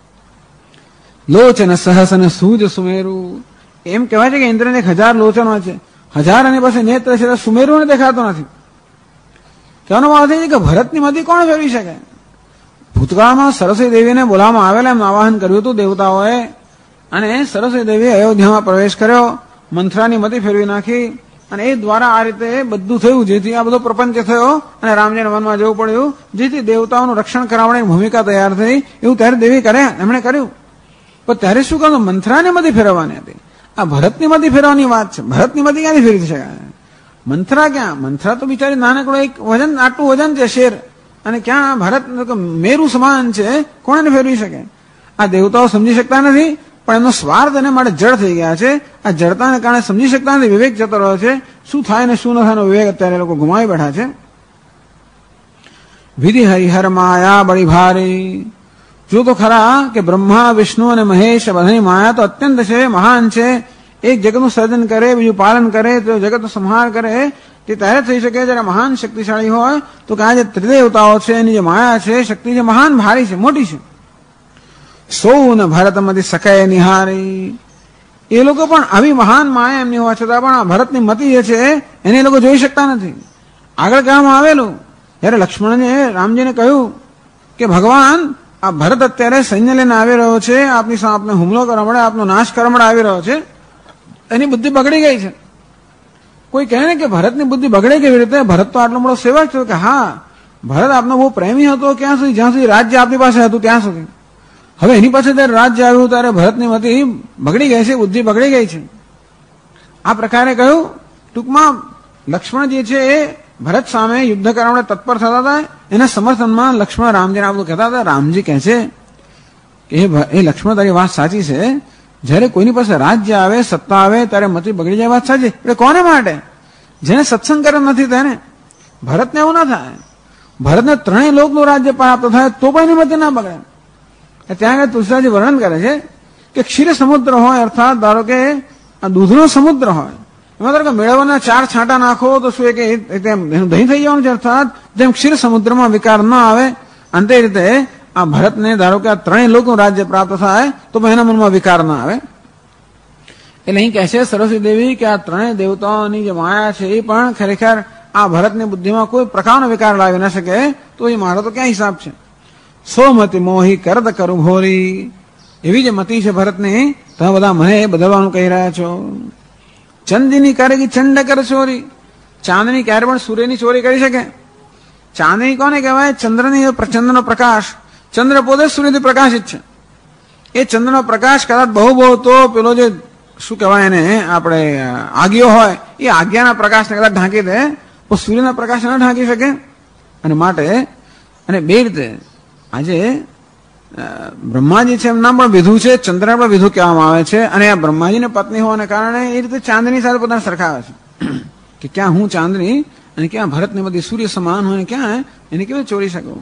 લોચન સહસ અને સૂજ સુમેરું, એમ કહેવાય છે કે ઇન્દ્રને 1000 લોચનો છે, 1000 એની પાસે નેત્ર છે, સુમેરુને દેખાતો નથી. કહેવાનો ભાવ છે કે ભરતની મધી કોણ ફેરવી શકે? ભૂતકાળમાં સરસ્વતી દેવીને બોલાવવામાં આવેલા, એમ આવાહન કર્યું હતું દેવતાઓએ, અને સરસ્વતી દેવીએ અયોધ્યામાં પ્રવેશ કર્યો, મંથરાની મતી ફેરવી નાખી, અને એ દ્વારા આ રીતે બધું થયું, જેથી આ બધો પ્રપંચ થયો અને રામજીને વનમાં જવું પડ્યું, જેથી દેવતાઓનું રક્ષણ કરાવવાની ભૂમિકા તૈયાર થઈ. એવું ત્યારે દેવી એમણે કર્યું. પણ ત્યારે શું કહ્યું? મંથરાની મતી ફેરવવાની હતી. આ ભરતની મતી ફેરવાની વાત છે. ભરતની મતી ક્યાંથી ફેરવી શકાય? મંથરા ક્યાં? મંથરા તો બિચારી નાનકડો એક વજન, આટલું વજન છે શેર, અને ક્યાં ભરત મેરુ સમાન છે, કોણ એને ફેરવી શકે? આ દેવતાઓ સમજી શકતા નથી, પણ એમનો સ્વાર્થ એને માટે જળ થઈ ગયા છે. આ જળતાને કારણે સમજી શકતા નથી, વિવેક જતો રહ્યો છે. શું થાય ને શું ન થાય વિવેક અત્યારે લોકો ગુમાવી બેઠા છે. વિધિ હરિહર માયા બળી ભારી, જો તો ખરા કે બ્રહ્મા વિષ્ણુ અને મહેશ બધાની માયા તો અત્યંત છે, મહાન છે. એક જગતનું સર્જન કરે, બીજું પાલન કરે, તો જગતનો સંહાર કરે, તે ત્યારે થઈ શકે જયારે મહાન શક્તિશાળી હોય. તો કે આ જે ત્રિદેવતાઓ છે એની જે માયા છે, શક્તિ છે, મહાન ભારી છે, મોટી છે. સૌ ને ભરતમતી સકાય નિહારી, એ લોકો પણ આવી મહાન માયા એમની હોવા છતાં પણ આ ભરતની મતી જે છે એને એ લોકો જોઈ શકતા નથી. આગળ કહેવામાં આવેલું, જયારે લક્ષ્મણને રામજીને કહ્યું કે ભગવાન આ ભરત અત્યારે સૈન્ય લઈને આવી રહ્યો છે, આપને હુમલો કરવા મળે, આપનો નાશ કરવા મળે આવી રહ્યો છે, એની બુદ્ધિ બગડી ગઈ છે. કોઈ કહે ને કે ભરતની બુદ્ધિ બગડે કેવી રીતે? ભરત તો આટલો મોટો સેવક છે. કે હા, ભરત આપનો બહુ પ્રેમી હતો, ક્યાં સુધી? જ્યાં સુધી રાજ્ય આપની પાસે હતું ત્યાં સુધી. હવે એની પાસે ત્યારે રાજ્ય આવ્યું ત્યારે ભરતની મતી બગડી ગઈ છે, બુદ્ધિ બગડી ગઈ છે. આ પ્રકારે કહ્યું. ટૂંકમાં લક્ષ્મણ જે છે એ ભરત સામે યુદ્ધ કરવા માટે તત્પર થતા હતા. એના સમર્થનમાં લક્ષ્મણ રામજીને આ બધું કહેતા હતા. રામજી કહે છે કે એ લક્ષ્મણ, તારી વાત સાચી છે. જયારે કોઈની પાસે રાજ્ય આવે, સત્તા આવે, ત્યારે મતી બગડી જાય, વાત સાચી. એટલે કોને માટે? જેને સત્સંગ કરે નથી તેને. ભરતને એવું ના થાય. ભરતને 3 લોકનું રાજ્ય પ્રાપ્ત થાય તો પણ એની મતી ના બગડે. ત્યાં આગળ તુલસીદાસજી વર્ણન કરે છે કે ક્ષીર સમુદ્ર હોય, અર્થાત ધારો કે આ દૂધનો સમુદ્ર હોય, એમાં ધારો કે મેળવવાના 4 છાંટા નાખો તો શું કે એનું દહીં થઈ જવાનું છે. અર્થાત જેમ ક્ષીર સમુદ્રમાં વિકાર ન આવે, અંતે રીતે આ ભરતને ધારો કે આ 3 લોકનું રાજ્ય પ્રાપ્ત થાય તો પણ એના મનમાં વિકાર ના આવે. એટલે અહીં કહે છે સરસ્વતી દેવી કે આ 3 દેવતાઓની જે માયા છે એ પણ ખરેખર આ ભરતની બુદ્ધિમાં કોઈ પ્રકારનો વિકાર લાવી ન શકે. તો એ મારો તો ક્યાં હિસાબ છે? સોમતી મોહી કરદ કરું ભોરી, એવી જે મતી છે ભરતની, તમે બધા મને બદલવાનું કહી રહ્યા છો. ચંદની કરેગી ચંડ કર ચોરી, ચાંદની ક્યારે પણ સૂર્યની ચોરી કરી શકે? ચાંદની કોને કહેવાય? ચંદ્રનો પ્રકાશ. ચંદ્ર પોતે સૂર્યથી પ્રકાશિત છે. એ ચંદ્રનો પ્રકાશ કદાચ બહુ તો પેલો જે શું કહેવાય એને આપણે આગિયો હોય, એ આજ્ઞાના પ્રકાશને કદાચ ઢાંકી દે, પણ સૂર્યના પ્રકાશ ન ઢાંકી શકે. અને માટે અને બે રીતે આજે બ્રહ્માજી છે એમ નામ પણ વિધુ છે, ચંદ્ર પણ વિધુ કહેવામાં આવે છે. અને આ બ્રહ્માજીની પત્ની હોવાને કારણે એ રીતે ચાંદની સાથે પોતાને સરખાવે છે કે ક્યાં હું ચાંદની અને ક્યાં ભરતની બધી સૂર્ય સમાન હોય, ક્યાં એને કેવી ચોરી શકું.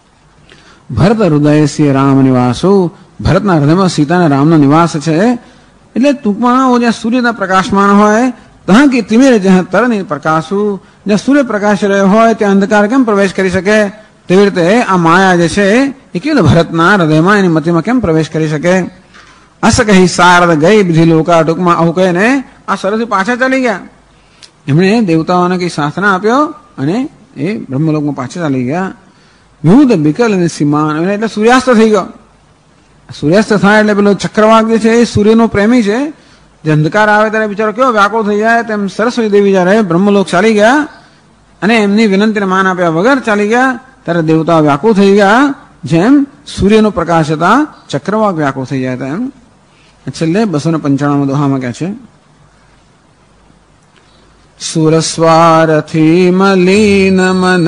ભરત હૃદય શ્રી રામ નિવાસો, ભરતના હૃદયમાં સીતાના રામનો નિવાસ છે. એટલે ટૂંકમાં જ્યાં સૂર્યના પ્રકાશમાન હોય, ત્યાં કે તિમિર જ્યાં તરની પ્રકાશુ, જ્યાં સૂર્ય પ્રકાશ રહ્યો હોય ત્યાં અંધકાર કેમ પ્રવેશ કરી શકે? તેવી રીતે આ માયા જે છે એ કેવી ભરતના હૃદયમાં એની મતીમાં કેમ પ્રવેશ કરી શકે? અસ કહી શારદ ગઈ બીજી લોકા, ટૂંકમાં આવું કહીને આ સરસ્વતી પાછા ચાલી ગયા. એમણે દેવતાઓને કઈ શાસના આપ્યો અને એ બ્રહ્મલોકમાં પાછા ચાલી ગયા. વિવિધ બિકલ અને સીમાન, એટલે સૂર્યાસ્ત થઈ ગયો. સૂર્યાસ્ત થાય એટલે પેલો ચક્રવાક જે છે એ સૂર્યનો પ્રેમી છે. જે અંધકાર આવે ત્યારે બિચારો કેવો વ્યાકુળ થઈ જાય, તેમ સરસ્વતી દેવી જયારે બ્રહ્મલોક ચાલી ગયા અને એમની વિનંતીને માન આપ્યા વગર ચાલી ગયા, ત્યારે દેવતાઓ વ્યાકુળ થઈ ગયા. જેમ સૂર્યનો પ્રકાશ હતા ચક્રવાક વ્યાકુળ થઈ જાય તેમ. છેલ્લે 295 દોહામાં કહે છે સુરસ્વારથી મલિન મન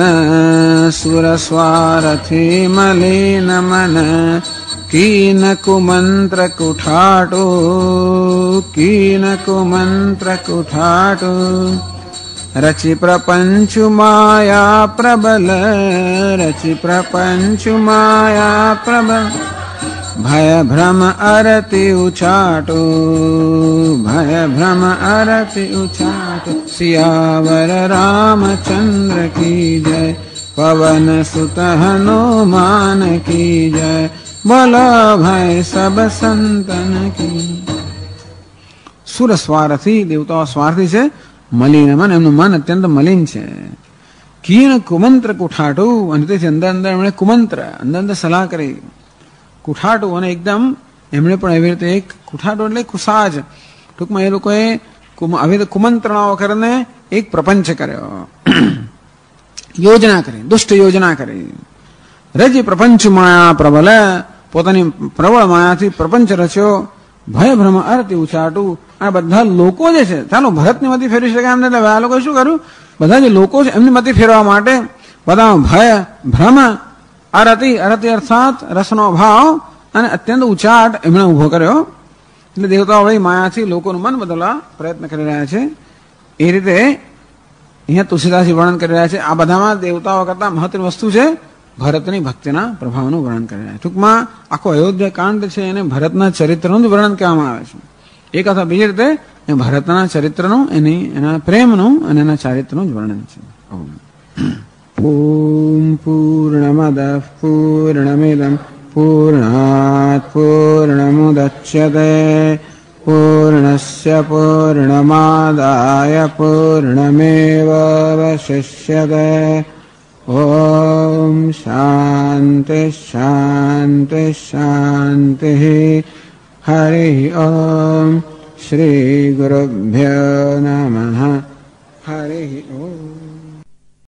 સુરસ્વારથી મલિન મન કીન કુમંત્ર કુઠાટો કીન કુમંત્ર કુઠાટો રચિ પ્રપંચુ માયા પ્રબલ રચિ પ્રપંચુ માયા પ્રબલ ભય ભ્રમ અરતિ ઉચાટો ભય ભ્રમ અરતિ ઉચાટો સિયાવર રામચંદ્ર કી જય પવન સુત હનુમાન કી જય બોલો ભાઈ સબ સંતન કી. સુર સ્વાર્થી, દેવતાઓ સ્વાર્થી છે. મલિન મન, એમનું મન અત્યંત મલિન છે. કીન કુમંત્ર કુઠાટું, અને તેથી અંદર અંદર એમણે કુમંત્ર, અંદર અંદર સલાહ કરી. કુઠાટું, અને એકદમ એમણે પણ એવી રીતે એક કુઠાટું એટલે કુસાજ, ટૂંકમાં એ લોકોએ આવી રીતે કુમંત્રણાઓ કરીને એક પ્રપંચ કર્યો, યોજના કરી, દુષ્ટ યોજના કરી. રજી પ્રપંચ માયા પ્રબલ, પોતાની પ્રબળ માયાથી પ્રપંચ રચ્યો. ભય ભ્રમ અરતિ ઉચાટું, આ બધા લોકો જે છે, ચાલો ભરતની મતી ફેરવી શકે એમ નથી. આ લોકોએ શું કર્યું, બધા જે લોકો છે એમની મતી ફેરવા માટે બધા ભય ભ્રમ અરતિ, અરતિ અર્થાત રસનો ભાવ, અને અત્યંત ઉચાટ એમણે ઉભો કર્યો. એટલે દેવતાઓ વળી માયાથી લોકોનું મન બદલવા પ્રયત્ન કરી રહ્યા છે. એ રીતે અહીંયા તુલસીદાસજી વર્ણન કરી રહ્યા છે. આ બધામાં દેવતાઓ કરતા મહત્વની વસ્તુ છે ભરતની ભક્તિના પ્રભાવનું વર્ણન કરી રહ્યા છે. ટૂંકમાં આખો અયોધ્યા કાંડ છે એને ભરતના ચરિત્રનું જ વર્ણન કહેવામાં આવે છે. એક અથવા બીજી રીતે એ ભરતના ચરિત્રનું, એના પ્રેમનું અને એના ચારિત્રનું જ વર્ણન છે. ઓમ પૂર્ણમદ પૂર્ણમિદં પૂર્ણાત પૂર્ણમુદચ્યતે પૂર્ણસ્ય પૂર્ણમાદાય પૂર્ણમેવાવશિષ્યતે. ઓમ શાંતિ શાંતિ શાંતિ. હરિ ઓમ. શ્રી ગુરુભ્યો નમઃ. હરિ ઓમ.